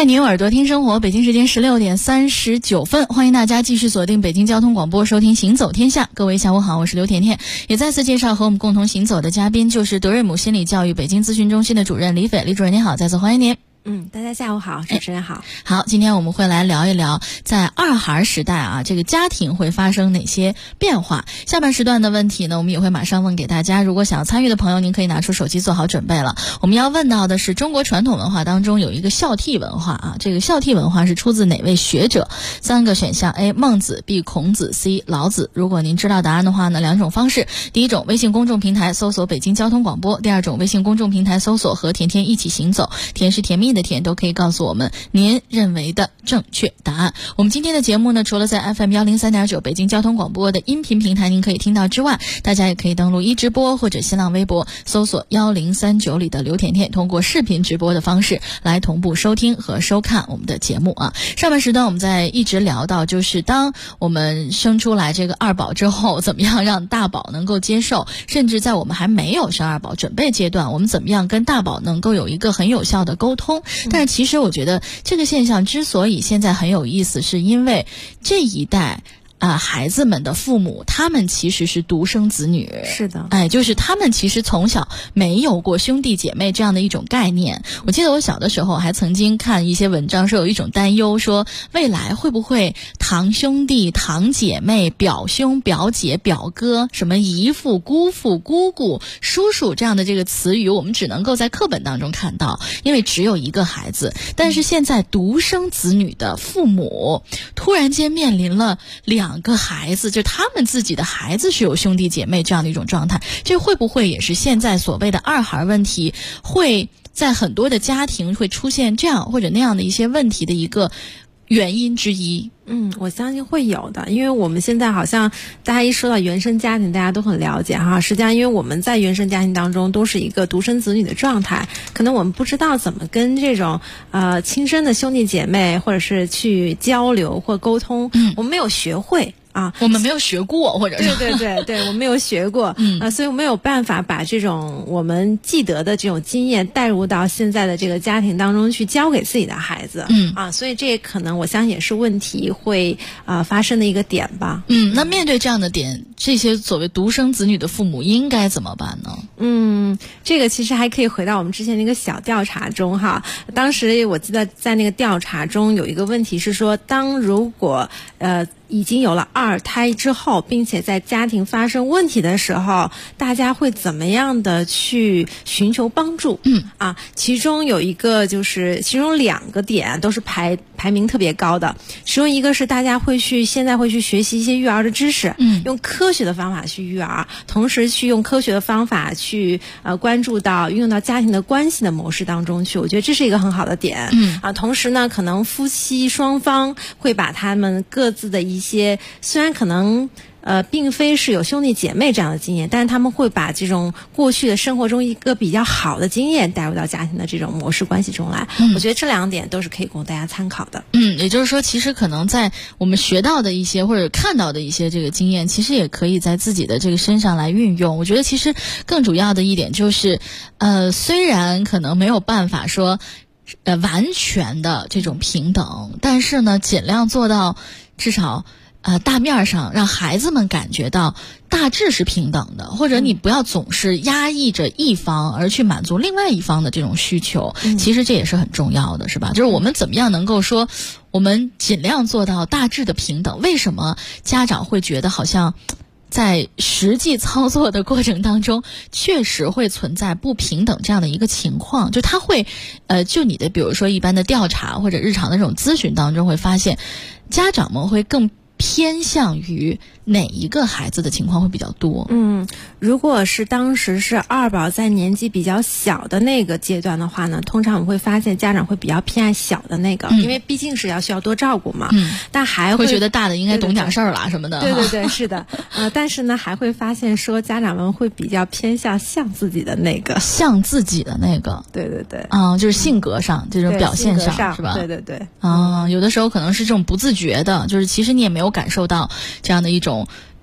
你用耳朵听生活，北京时间16点39分，欢迎大家继续锁定北京交通广播，收听行走天下。各位下午好，我是刘甜甜，也再次介绍和我们共同行走的嘉宾，就是德瑞姆心理教育北京咨询中心的主任李斐。李主任您好，再次欢迎您。 大家下午好，主持人好。 好，今天我们会来聊一聊在二孩时代啊，这个家庭会发生哪些变化。下半时段的问题呢，我们也会马上问给大家。如果想要参与的朋友，您可以拿出手机做好准备了。我们要问到的是中国传统文化当中有一个孝悌文化啊，这个孝悌文化是出自哪位学者？3个选项 ：A. 孟子 ，B. 孔子 ，C. 老子。如果您知道答案的话呢，2种方式：第一种，微信公众平台搜索北京交通广播；第二种，微信公众平台搜索和甜甜一起行走，甜是甜蜜的甜，都可以告诉我们您认为的正确答案。我们今天的节目呢，除了在 FM 103.9北京交通广播的音频平台您可以听到之外，大家也可以登录一直播或者新浪微博搜索1039里的刘甜甜，通过视频直播的方式来同步收听和收看我们的节目啊。上半时段我们在一直聊到，就是当我们生出来这个二宝之后，怎么样让大宝能够接受，甚至在我们还没有生二宝准备阶段，我们怎么样跟大宝能够有一个很有效的沟通。但是其实我觉得这个现象之所以现在很有意思，是因为这一代孩子们的父母，他们其实是独生子女。 是的， 就是他们其实从小没有过兄弟姐妹这样的一种概念。我记得我小的时候还曾经看一些文章，说有一种担忧，说未来会不会堂兄弟、堂姐妹、表兄、表姐、表哥，什么姨父、姑父、姑姑、叔叔这样的这个词语，我们只能够在课本当中看到，因为只有一个孩子。但是现在独生子女的父母突然间面临了2个孩子，就他们自己的孩子是有兄弟姐妹这样的一种状态，这会不会也是现在所谓的二孩问题会在很多的家庭会出现这样或者那样的一些问题的一个原因之一？ 我相信会有的，因为我们现在好像大家一说到原生家庭，大家都很了解哈。实际上，因为我们在原生家庭当中都是一个独生子女的状态，可能我们不知道怎么跟这种亲生的兄弟姐妹或者是去交流或沟通，我们没有学会。 我们没有学过，或者是对，我们没有学过，所以我没有办法把这种我们记得的这种经验带入到现在的这个家庭当中去教给自己的孩子，所以这可能我相信也是问题会发生的一个点吧。 那面对这样的点，这些所谓独生子女的父母应该怎么办呢？ 这个其实还可以回到我们之前那个小调查中哈。当时我记得在那个调查中有一个问题是说，如果已经有了2胎之后，并且在家庭发生问题的时候，大家会怎么样的去寻求帮助？其中有一个就是其中2个点都是排名特别高的。其中一个是大家现在会去学习一些育儿的知识，用科学的方法去育儿，同时去用科学的方法去关注到运用到家庭的关系的模式当中去。我觉得这是一个很好的点。同时呢，可能夫妻双方会把他们各自的一些虽然可能并非是有兄弟姐妹这样的经验，但是他们会把这种过去的生活中一个比较好的经验带入到家庭的这种模式关系中来。我觉得这2点都是可以供大家参考的。 也就是说，其实可能在我们学到的一些或者看到的一些这个经验，其实也可以在自己的这个身上来运用。我觉得其实更主要的一点就是，虽然可能没有办法说完全的这种平等，但是呢，尽量做到至少大面上让孩子们感觉到大致是平等的，或者你不要总是压抑着一方而去满足另外一方的这种需求，其实这也是很重要的，是吧？就是我们怎么样能够说我们尽量做到大致的平等。为什么家长会觉得好像在实际操作的过程当中确实会存在不平等这样的一个情况？就他会就你的比如说一般的调查或者日常的这种咨询当中会发现，家长们会更偏向于哪一个孩子的情况会比较多？ 如果是当时是2宝在年纪比较小的那个阶段的话呢，通常我们会发现家长会比较偏爱小的那个，因为毕竟是需要多照顾嘛。但还会觉得大的应该懂点事儿啦什么的。 对，是的。但是呢，还会发现说家长们会比较偏向像自己的那个，对。 就是性格上这种表现上是吧？ 对。 有的时候可能是这种不自觉的，就是其实你也没有感受到这样的一种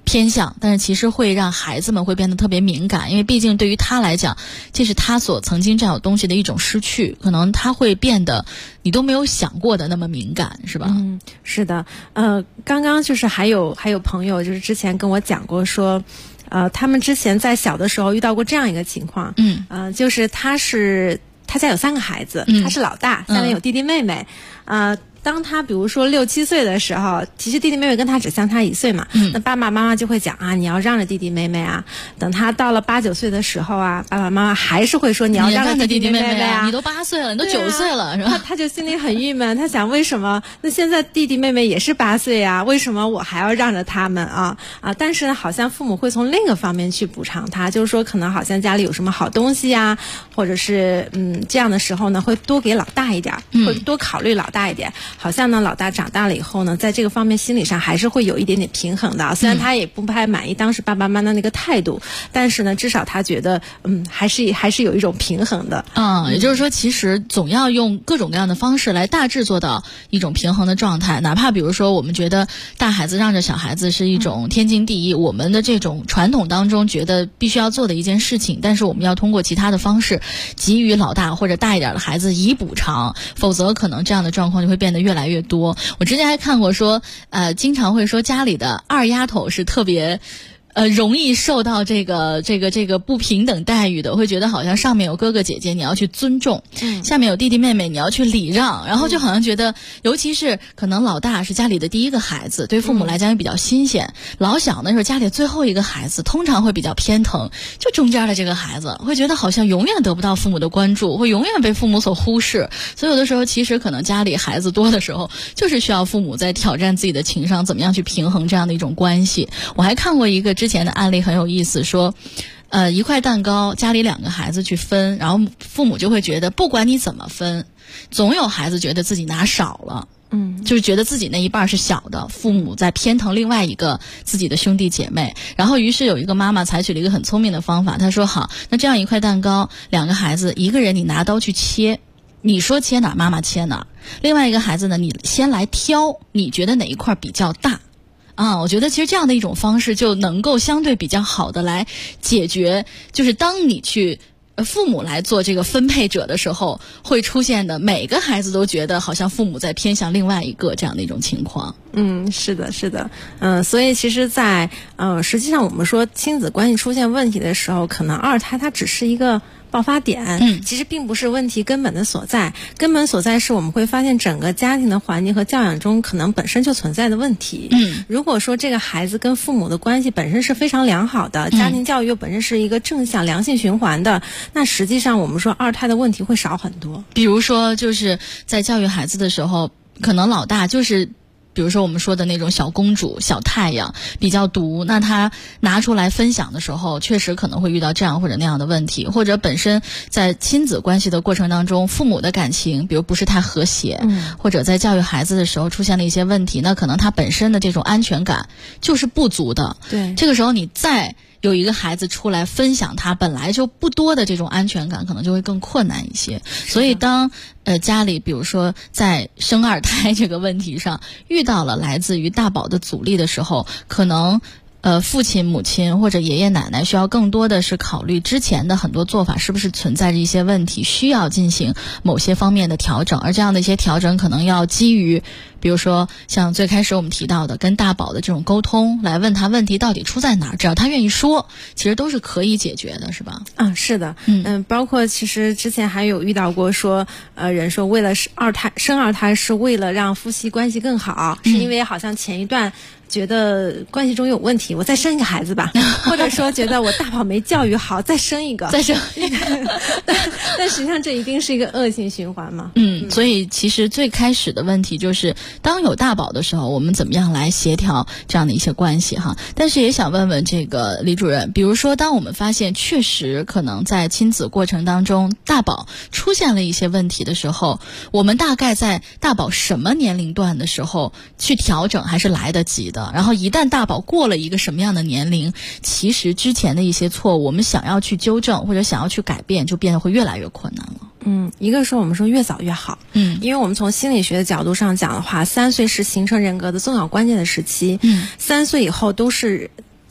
偏向，但是其实会让孩子们会变得特别敏感，因为毕竟对于他来讲，这是他所曾经占有东西的一种失去，可能他会变得你都没有想过的那么敏感，是吧？ 是的。刚刚就是还有朋友就是之前跟我讲过说，他们之前在小的时候遇到过这样一个情况，就是他家有3个孩子，他是老大，下面有弟弟妹妹，当他比如说6、7岁的时候，其实弟弟妹妹跟他只相差1岁嘛，那爸爸妈妈就会讲啊，你要让着弟弟妹妹啊。等他到了8、9岁的时候啊，爸爸妈妈还是会说你要让着弟弟妹妹啊。 你都8岁了，你都9岁了，是吧？ 他就心里很郁闷，他想为什么？那现在弟弟妹妹也是8岁啊，为什么我还要让着他们啊？但是呢，好像父母会从另一个方面去补偿他，就是说可能好像家里有什么好东西啊，或者是这样的时候呢，会多给老大一点，会多考虑老大一点。好像呢，老大长大了以后呢，在这个方面心理上还是会有一点点平衡的。虽然他也不太满意当时爸爸妈妈的那个态度，但是呢，至少他觉得还是有一种平衡的。 也就是说，其实总要用各种各样的方式来大致做到一种平衡的状态。哪怕比如说，我们觉得大孩子让着小孩子是一种天经地义，我们的这种传统当中觉得必须要做的一件事情，但是我们要通过其他的方式给予老大或者大一点的孩子以补偿，否则可能这样的状况就会变得越来越多。我之前还看过说，经常会说家里的2丫头是特别容易受到这个不平等待遇的，会觉得好像上面有哥哥姐姐你要去尊重，下面有弟弟妹妹你要去礼让，然后就好像觉得，尤其是可能老大是家里的第一个孩子，对父母来讲也比较新鲜，老小呢是家里最后一个孩子，通常会比较偏疼，就中间的这个孩子会觉得好像永远得不到父母的关注，会永远被父母所忽视，所以有的时候其实可能家里孩子多的时候，就是需要父母在挑战自己的情商，怎么样去平衡这样的一种关系。我还看过一个之前的案例很有意思，说一块蛋糕家里2个孩子去分，然后父母就会觉得不管你怎么分，总有孩子觉得自己拿少了，就是觉得自己那一半是小的，父母在偏疼另外一个自己的兄弟姐妹。然后于是有一个妈妈采取了一个很聪明的方法，她说好，那这样一块蛋糕2个孩子，一个人你拿刀去切，你说切哪妈妈切哪，另外一个孩子呢，你先来挑，你觉得哪一块比较大我觉得其实这样的一种方式就能够相对比较好的来解决，就是当你去父母来做这个分配者的时候会出现的每个孩子都觉得好像父母在偏向另外一个这样的一种情况。 是的，是的。所以其实在实际上我们说亲子关系出现问题的时候，可能2胎它只是一个爆发点，其实并不是问题根本的所在。根本所在是我们会发现整个家庭的环境和教养中可能本身就存在的问题。如果说这个孩子跟父母的关系本身是非常良好的，家庭教育又本身是一个正向良性循环的，那实际上我们说2胎的问题会少很多。 比如说就是在教育孩子的时候，可能老大就是比如说我们说的那种小公主、小太阳比较毒，那他拿出来分享的时候，确实可能会遇到这样或者那样的问题，或者本身在亲子关系的过程当中，父母的感情比如不是太和谐，或者在教育孩子的时候出现了一些问题，那可能他本身的这种安全感就是不足的。 对， 这个时候你再有一个孩子出来分享他本来就不多的这种安全感，可能就会更困难一些。所以当家里比如说在生2胎这个问题上遇到了来自于大宝的阻力的时候，可能父亲、母亲或者爷爷奶奶需要更多的是考虑之前的很多做法是不是存在着一些问题，需要进行某些方面的调整，而这样的一些调整可能要基于比如说像最开始我们提到的跟大宝的这种沟通，来问他问题到底出在哪儿，只要他愿意说，其实都是可以解决的，是吧？ 是的。包括其实之前还有遇到过说人说为了生2胎是为了让夫妻关系更好，是因为好像前一段觉得关系中有问题，我再生一个孩子吧，或者说觉得我大宝没教育好，再生一个，但实际上这一定是一个恶性循环嘛。 所以其实最开始的问题就是当有大宝的时候，我们怎么样来协调这样的一些关系哈。但是也想问问这个李主任，比如说当我们发现确实可能在亲子过程当中大宝出现了一些问题的时候，我们大概在大宝什么年龄段的时候去调整还是来得及的？然后一旦大宝过了一个什么样的年龄，其实之前的一些错误我们想要去纠正或者想要去改变就变得会越来越困难了。 一个是我们说越早越好，因为我们从心理学的角度上讲的话，3岁是形成人格的重要关键的时期，3岁以后都是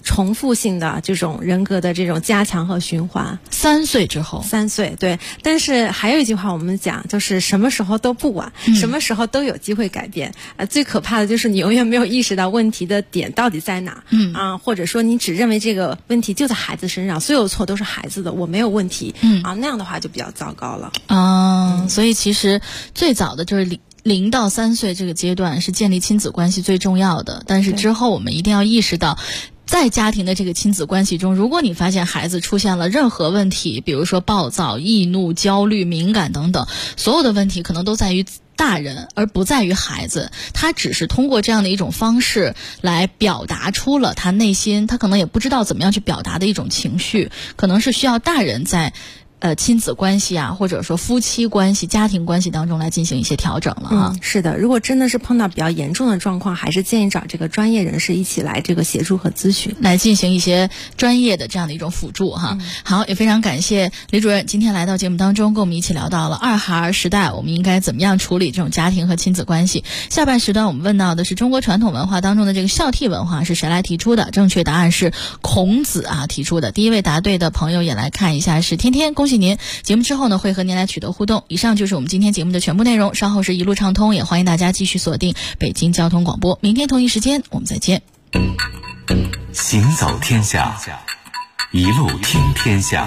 重复性的这种人格的这种加强和循环。 3岁之后 ，3岁对。但是还有一句话我们讲，就是什么时候都不晚，什么时候都有机会改变。最可怕的就是你永远没有意识到问题的点到底在哪。或者说你只认为这个问题就在孩子身上，所有错都是孩子的，我没有问题。那样的话就比较糟糕了。 所以其实最早的就是0到3岁这个阶段是建立亲子关系最重要的，但是之后我们一定要意识到，在家庭的这个亲子关系中，如果你发现孩子出现了任何问题，比如说暴躁、易怒、焦虑、敏感等等，所有的问题可能都在于大人而不在于孩子，他只是通过这样的一种方式来表达出了他内心他可能也不知道怎么样去表达的一种情绪，可能是需要大人在亲子关系啊，或者说夫妻关系、家庭关系当中来进行一些调整了哈。 是的，如果真的是碰到比较严重的状况，还是建议找这个专业人士一起来这个协助和咨询， 来进行一些专业的这样的一种辅助哈。好，也非常感谢李主任今天来到节目当中，跟我们一起聊到了2孩时代我们应该怎么样处理这种家庭和亲子关系。下半时段我们问到的是中国传统文化当中的这个孝悌文化是谁来提出的？正确答案是孔子提出的。第一位答对的朋友也来看一下是天天，恭喜您。节目之后呢会和您来取得互动。以上就是我们今天节目的全部内容，稍后是一路畅通，也欢迎大家继续锁定北京交通广播。明天同一时间我们再见。 行走天下，一路听天下。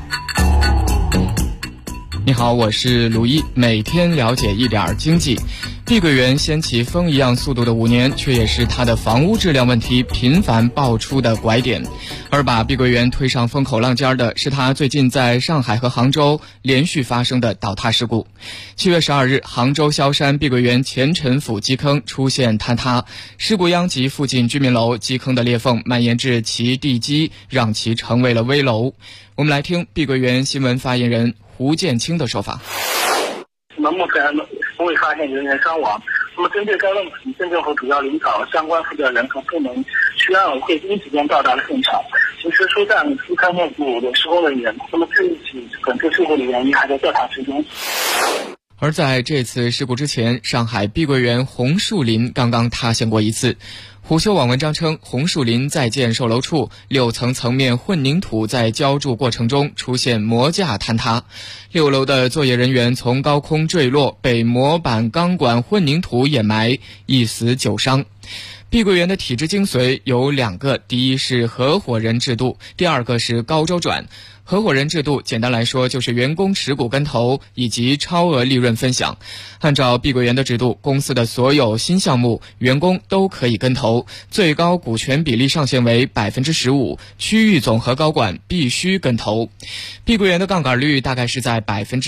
你好，我是鲁一，每天了解一点经济。碧桂园掀起风一样速度的5年，却也是它的房屋质量问题频繁爆出的拐点。而把碧桂园推上风口浪尖的是它最近在上海和杭州连续发生的倒塌事故。7月12日，杭州萧山碧桂园前陈府基坑出现坍塌，事故殃及附近居民楼，基坑的裂缝蔓延至其地基，让其成为了危楼。我们来听碧桂园新闻发言人胡建清的说法。 目前不未发现人员伤亡。那么针对该问题，镇政府主要领导、相关负责人和部门需要会第一时间到达了现场，及时疏散基坑内部的施工人员。那么这一起本次事故的原因还在调查之中。 而在这次事故之前，上海碧桂园红树林刚刚塌陷过一次。虎嗅网文章称，红树林在建售楼处6层层面混凝土在浇筑过程中出现模架坍塌，6楼的作业人员从高空坠落，被模板、钢管、混凝土掩埋，1死9伤。碧桂园的体制精髓有2个，第一是合伙人制度，第2个是高周转。合伙人制度简单来说就是员工持股跟投以及超额利润分享。按照碧桂园的制度，公司的所有新项目员工都可以跟投，最高股权比例上限为 15%， 区域总和高管必须跟投。碧桂园的杠杆率大概是在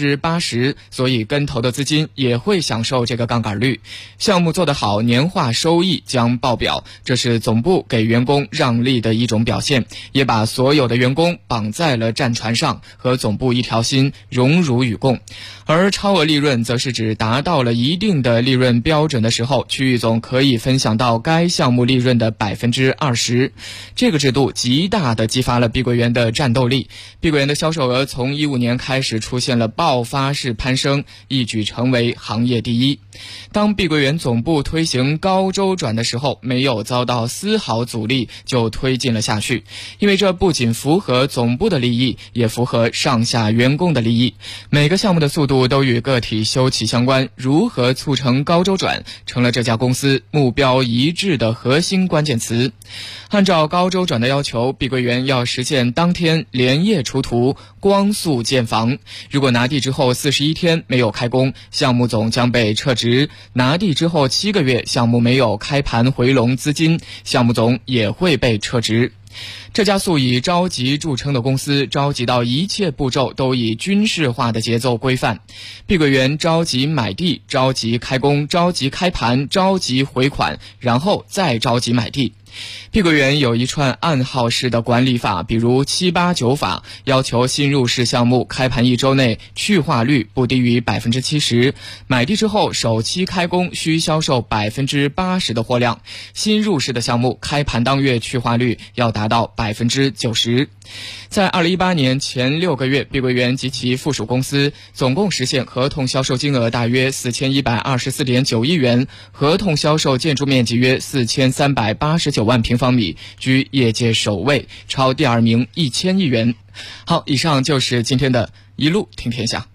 80%， 所以跟投的资金也会享受这个杠杆率。项目做得好，年化收益将爆表，这是总部给员工让利的一种表现，也把所有的员工绑在了战船上，和总部一条心，荣辱与共。而超额利润则是指达到了一定的利润标准的时候，区域总可以分享到该项目利润的 20%。 这个制度极大地激发了碧桂园的战斗力。碧桂园的销售额从15年开始出现了爆发式攀升，一举成为行业第一。当碧桂园总部推行高周转的时候，没有遭到丝毫阻力就推进了下去，因为这不仅符合总部的利益，也符合上下员工的利益。每个项目的速度都与个体休戚相关，如何促成高周转成了这家公司目标一致的核心关键词。按照高周转的要求，碧桂园要实现当天连夜出图，光速建房。如果拿地之后41天没有开工，项目总将被撤职；拿地之后7个月，项目没有开盘回笼资金，项目总也会被撤职。这家素以着急著称的公司，着急到一切步骤都以军事化的节奏规范。碧桂园着急买地，着急开工，着急开盘，着急回款，然后再着急买地。碧桂园有一串暗号式的管理法，比如789法，要求新入市项目开盘1周内去化率不低于 70%， 买地之后首期开工需销售 80% 的货量，新入市的项目开盘当月去化率要达到 90%。在2018年前6个月，碧桂园及其附属公司总共实现合同销售金额大约 4124.9亿元，合同销售建筑面积约4389 万平方米，居业界首位，超第2名1000亿元。好，以上就是今天的一路听天下。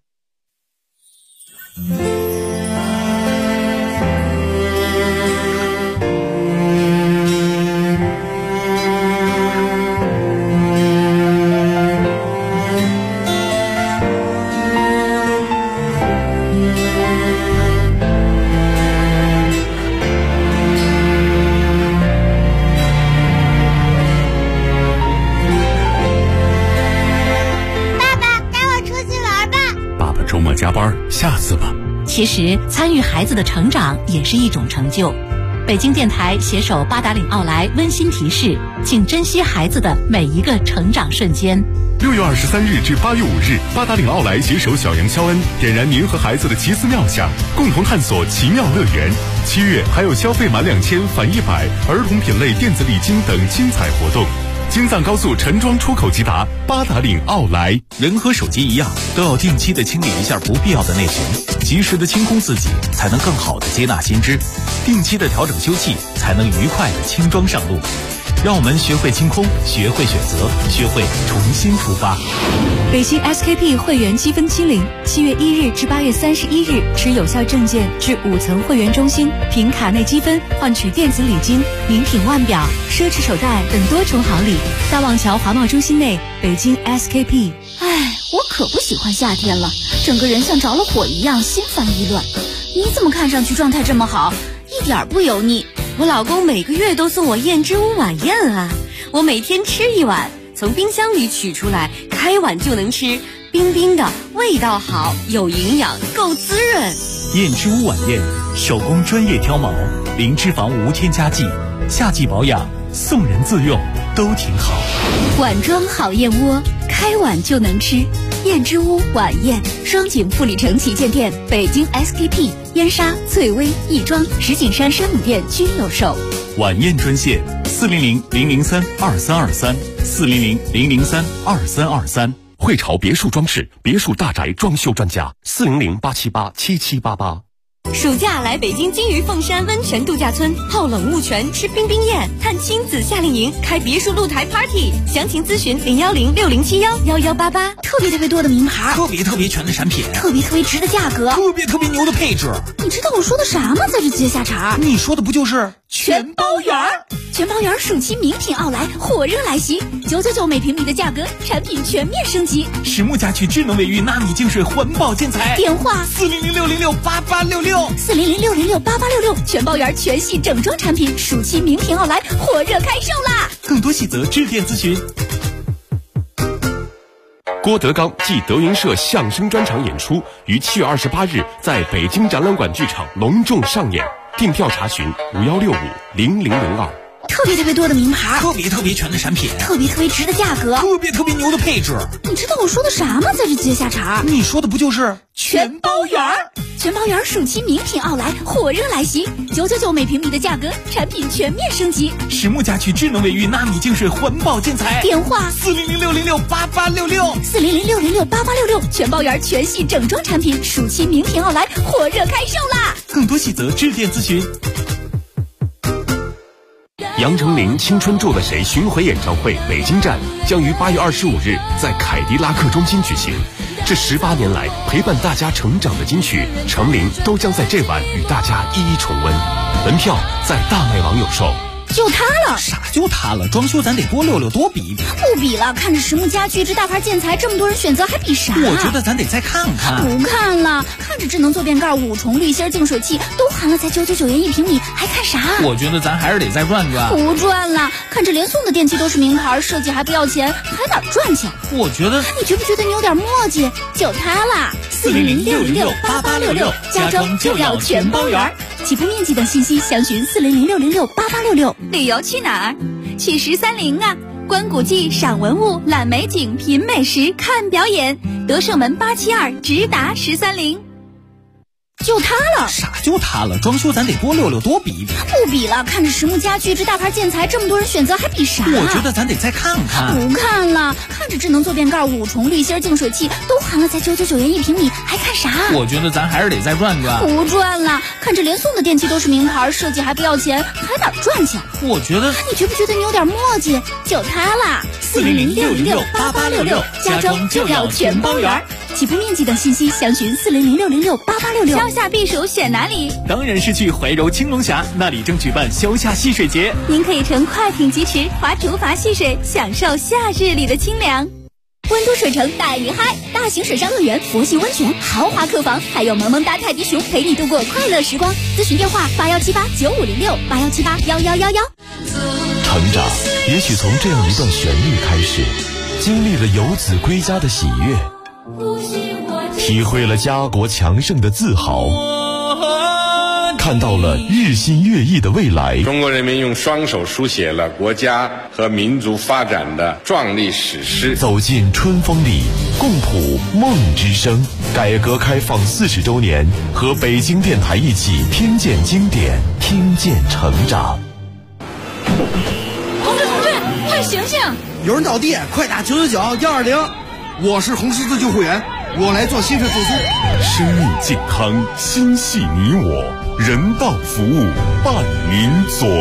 周末加班，下次吧。 其实参与孩子的成长也是一种成就。北京电台携手八达岭奥莱温馨提示，请珍惜孩子的每一个成长瞬间。 6月23日至8月5日，八达岭奥莱携手小杨肖恩，点燃您和孩子的奇思妙想，共同探索奇妙乐园。7月还有消费满2000返100，儿童品类电子礼金等精彩活动。京藏高速陈庄出口即达，八达岭奥莱。 人和手机一样，都要定期的清理一下不必要的内存，及时的清空自己，才能更好的接纳新知；定期的调整修葺，才能愉快的轻装上路。让我们学会清空，学会选择，学会重新出发。 北京 SKP 会员积分清零，7月1日至8月31日，持有效证件至5层会员中心，凭卡内积分换取电子礼金、名品腕表、奢侈手袋等多重好礼。大望桥华贸中心内，北京 SKP。 哎，我可不喜欢夏天了，整个人像着了火一样，心烦意乱。你怎么看上去状态这么好，一点不油腻？ 我老公每个月都送我燕之屋晚宴啊，我每天吃1碗，从冰箱里取出来，开碗就能吃，冰冰的，味道好，有营养，够滋润。 燕之屋晚宴，手工专业挑毛，零脂肪无添加剂，夏季保养，送人自用，都挺好。 碗装好燕窝，开碗就能吃。燕之屋晚宴，双井富力城旗舰店、北京 SKP、燕莎、翠微、亦庄、石景山山姆店均有售。 晚宴专线400-003-2323，400-003-2323。 汇潮别墅装饰，别墅大宅装修专家，400-878-7788。 暑假来北京金鱼凤山温泉度假村，泡冷雾泉，吃冰冰宴，探亲子夏令营，开别墅露台 party。详情咨询010-6071-1188。 特别多的名牌， 特别全的产品， 特别值的价格， 特别牛的配置。 你知道我说的啥吗？在这接下茬， 你说的不就是全包圆？全包圆暑期名品奥莱火热来袭，999每平米的价格，产品全面升级。 实木家具、智能卫浴、纳米净水、环保建材。 电话 400-606-8866，400-606-8866， 全包圆全系整装产品，暑期名品奥莱火热开售啦！ 更多细则致电咨询。 郭德纲暨德云社相声专场演出于7月28日在北京展览馆剧场隆重上演，订票查询51650002。 特别多的名牌， 特别全的产品， 特别值的价格， 特别牛的配置。 你知道我说的啥吗？在这接下茬， 你说的不就是全包圆？全包圆暑期名品奥莱火热来袭，999每平米的价格，产品全面升级。 实木家具、智能卫浴、纳米净水、环保建材。 电话 400-606-8866，400-606-8866， 全包圆全系整装产品，暑期名品奥莱火热开售啦！ 更多细则致电咨询。 杨丞琳《青春住了谁》巡回演唱会北京站将于8月25日在凯迪拉克中心举行。这18年来陪伴大家成长的金曲，丞琳都将在这晚与大家一一重温。门票在大麦网有售。 就它了？ 啥就它了？装修咱得多溜溜，多比一比。 不比了，看着实木家具这大牌建材，这么多人选择，还比啥？ 我觉得咱得再看看。 不看了，看着智能坐便盖、5重滤芯净水器都含了才999元1平米，还看啥？ 我觉得咱还是得再转转。 不转了，看着连送的电器都是名牌，设计还不要钱，还哪赚钱？ 我觉得， 你觉不觉得你有点磨叽？就它啦，400-606-8866，家装就要全包圆。起步面积等信息详询400-606-8866。旅游去哪儿？去1030啊！观古迹、赏文物、览美景、品美食、看表演。德胜门872直达1030。 就它了。 啥就它了？装修咱得多溜溜，多比一比。 不比了，看着实木家具这大牌建材，这么多人选择，还比啥？ 我觉得咱得再看看。 不看了，看着智能坐便盖、5重滤芯净水器都含了，才999元1平米，还看啥？ 我觉得咱还是得再转转。 不转了，看着连送的电器都是名牌，设计还不要钱，还哪赚钱？ 我觉得， 你觉不觉得你有点磨叽？就它啦，400-606-8866，家装就要全包圆。起步面积等信息详询400-606-8866。 消夏避暑选哪里？ 当然是去怀柔青龙峡，那里正举办消夏戏水节。 您可以乘快艇疾驰，划竹筏戏水，享受夏日里的清凉。温都水城带你嗨，大型水上乐园、佛系温泉、豪华客房，还有萌萌哒泰迪熊陪你度过快乐时光。咨询电话81789506，81781111。 成长也许从这样一段旋律开始，经历了游子归家的喜悦，体会了家国强盛的自豪，看到了日新月异的未来。 中国人民用双手书写了国家和民族发展的壮丽史诗。 走进春风里，共谱梦之声。改革开放40周年，和北京电台一起听见经典，听见成长。 同志，快醒醒！ 有人倒地，快打999-120。我是红十字救护员，我来做心肺复苏。 生命健康，心系你我，人道服务伴您左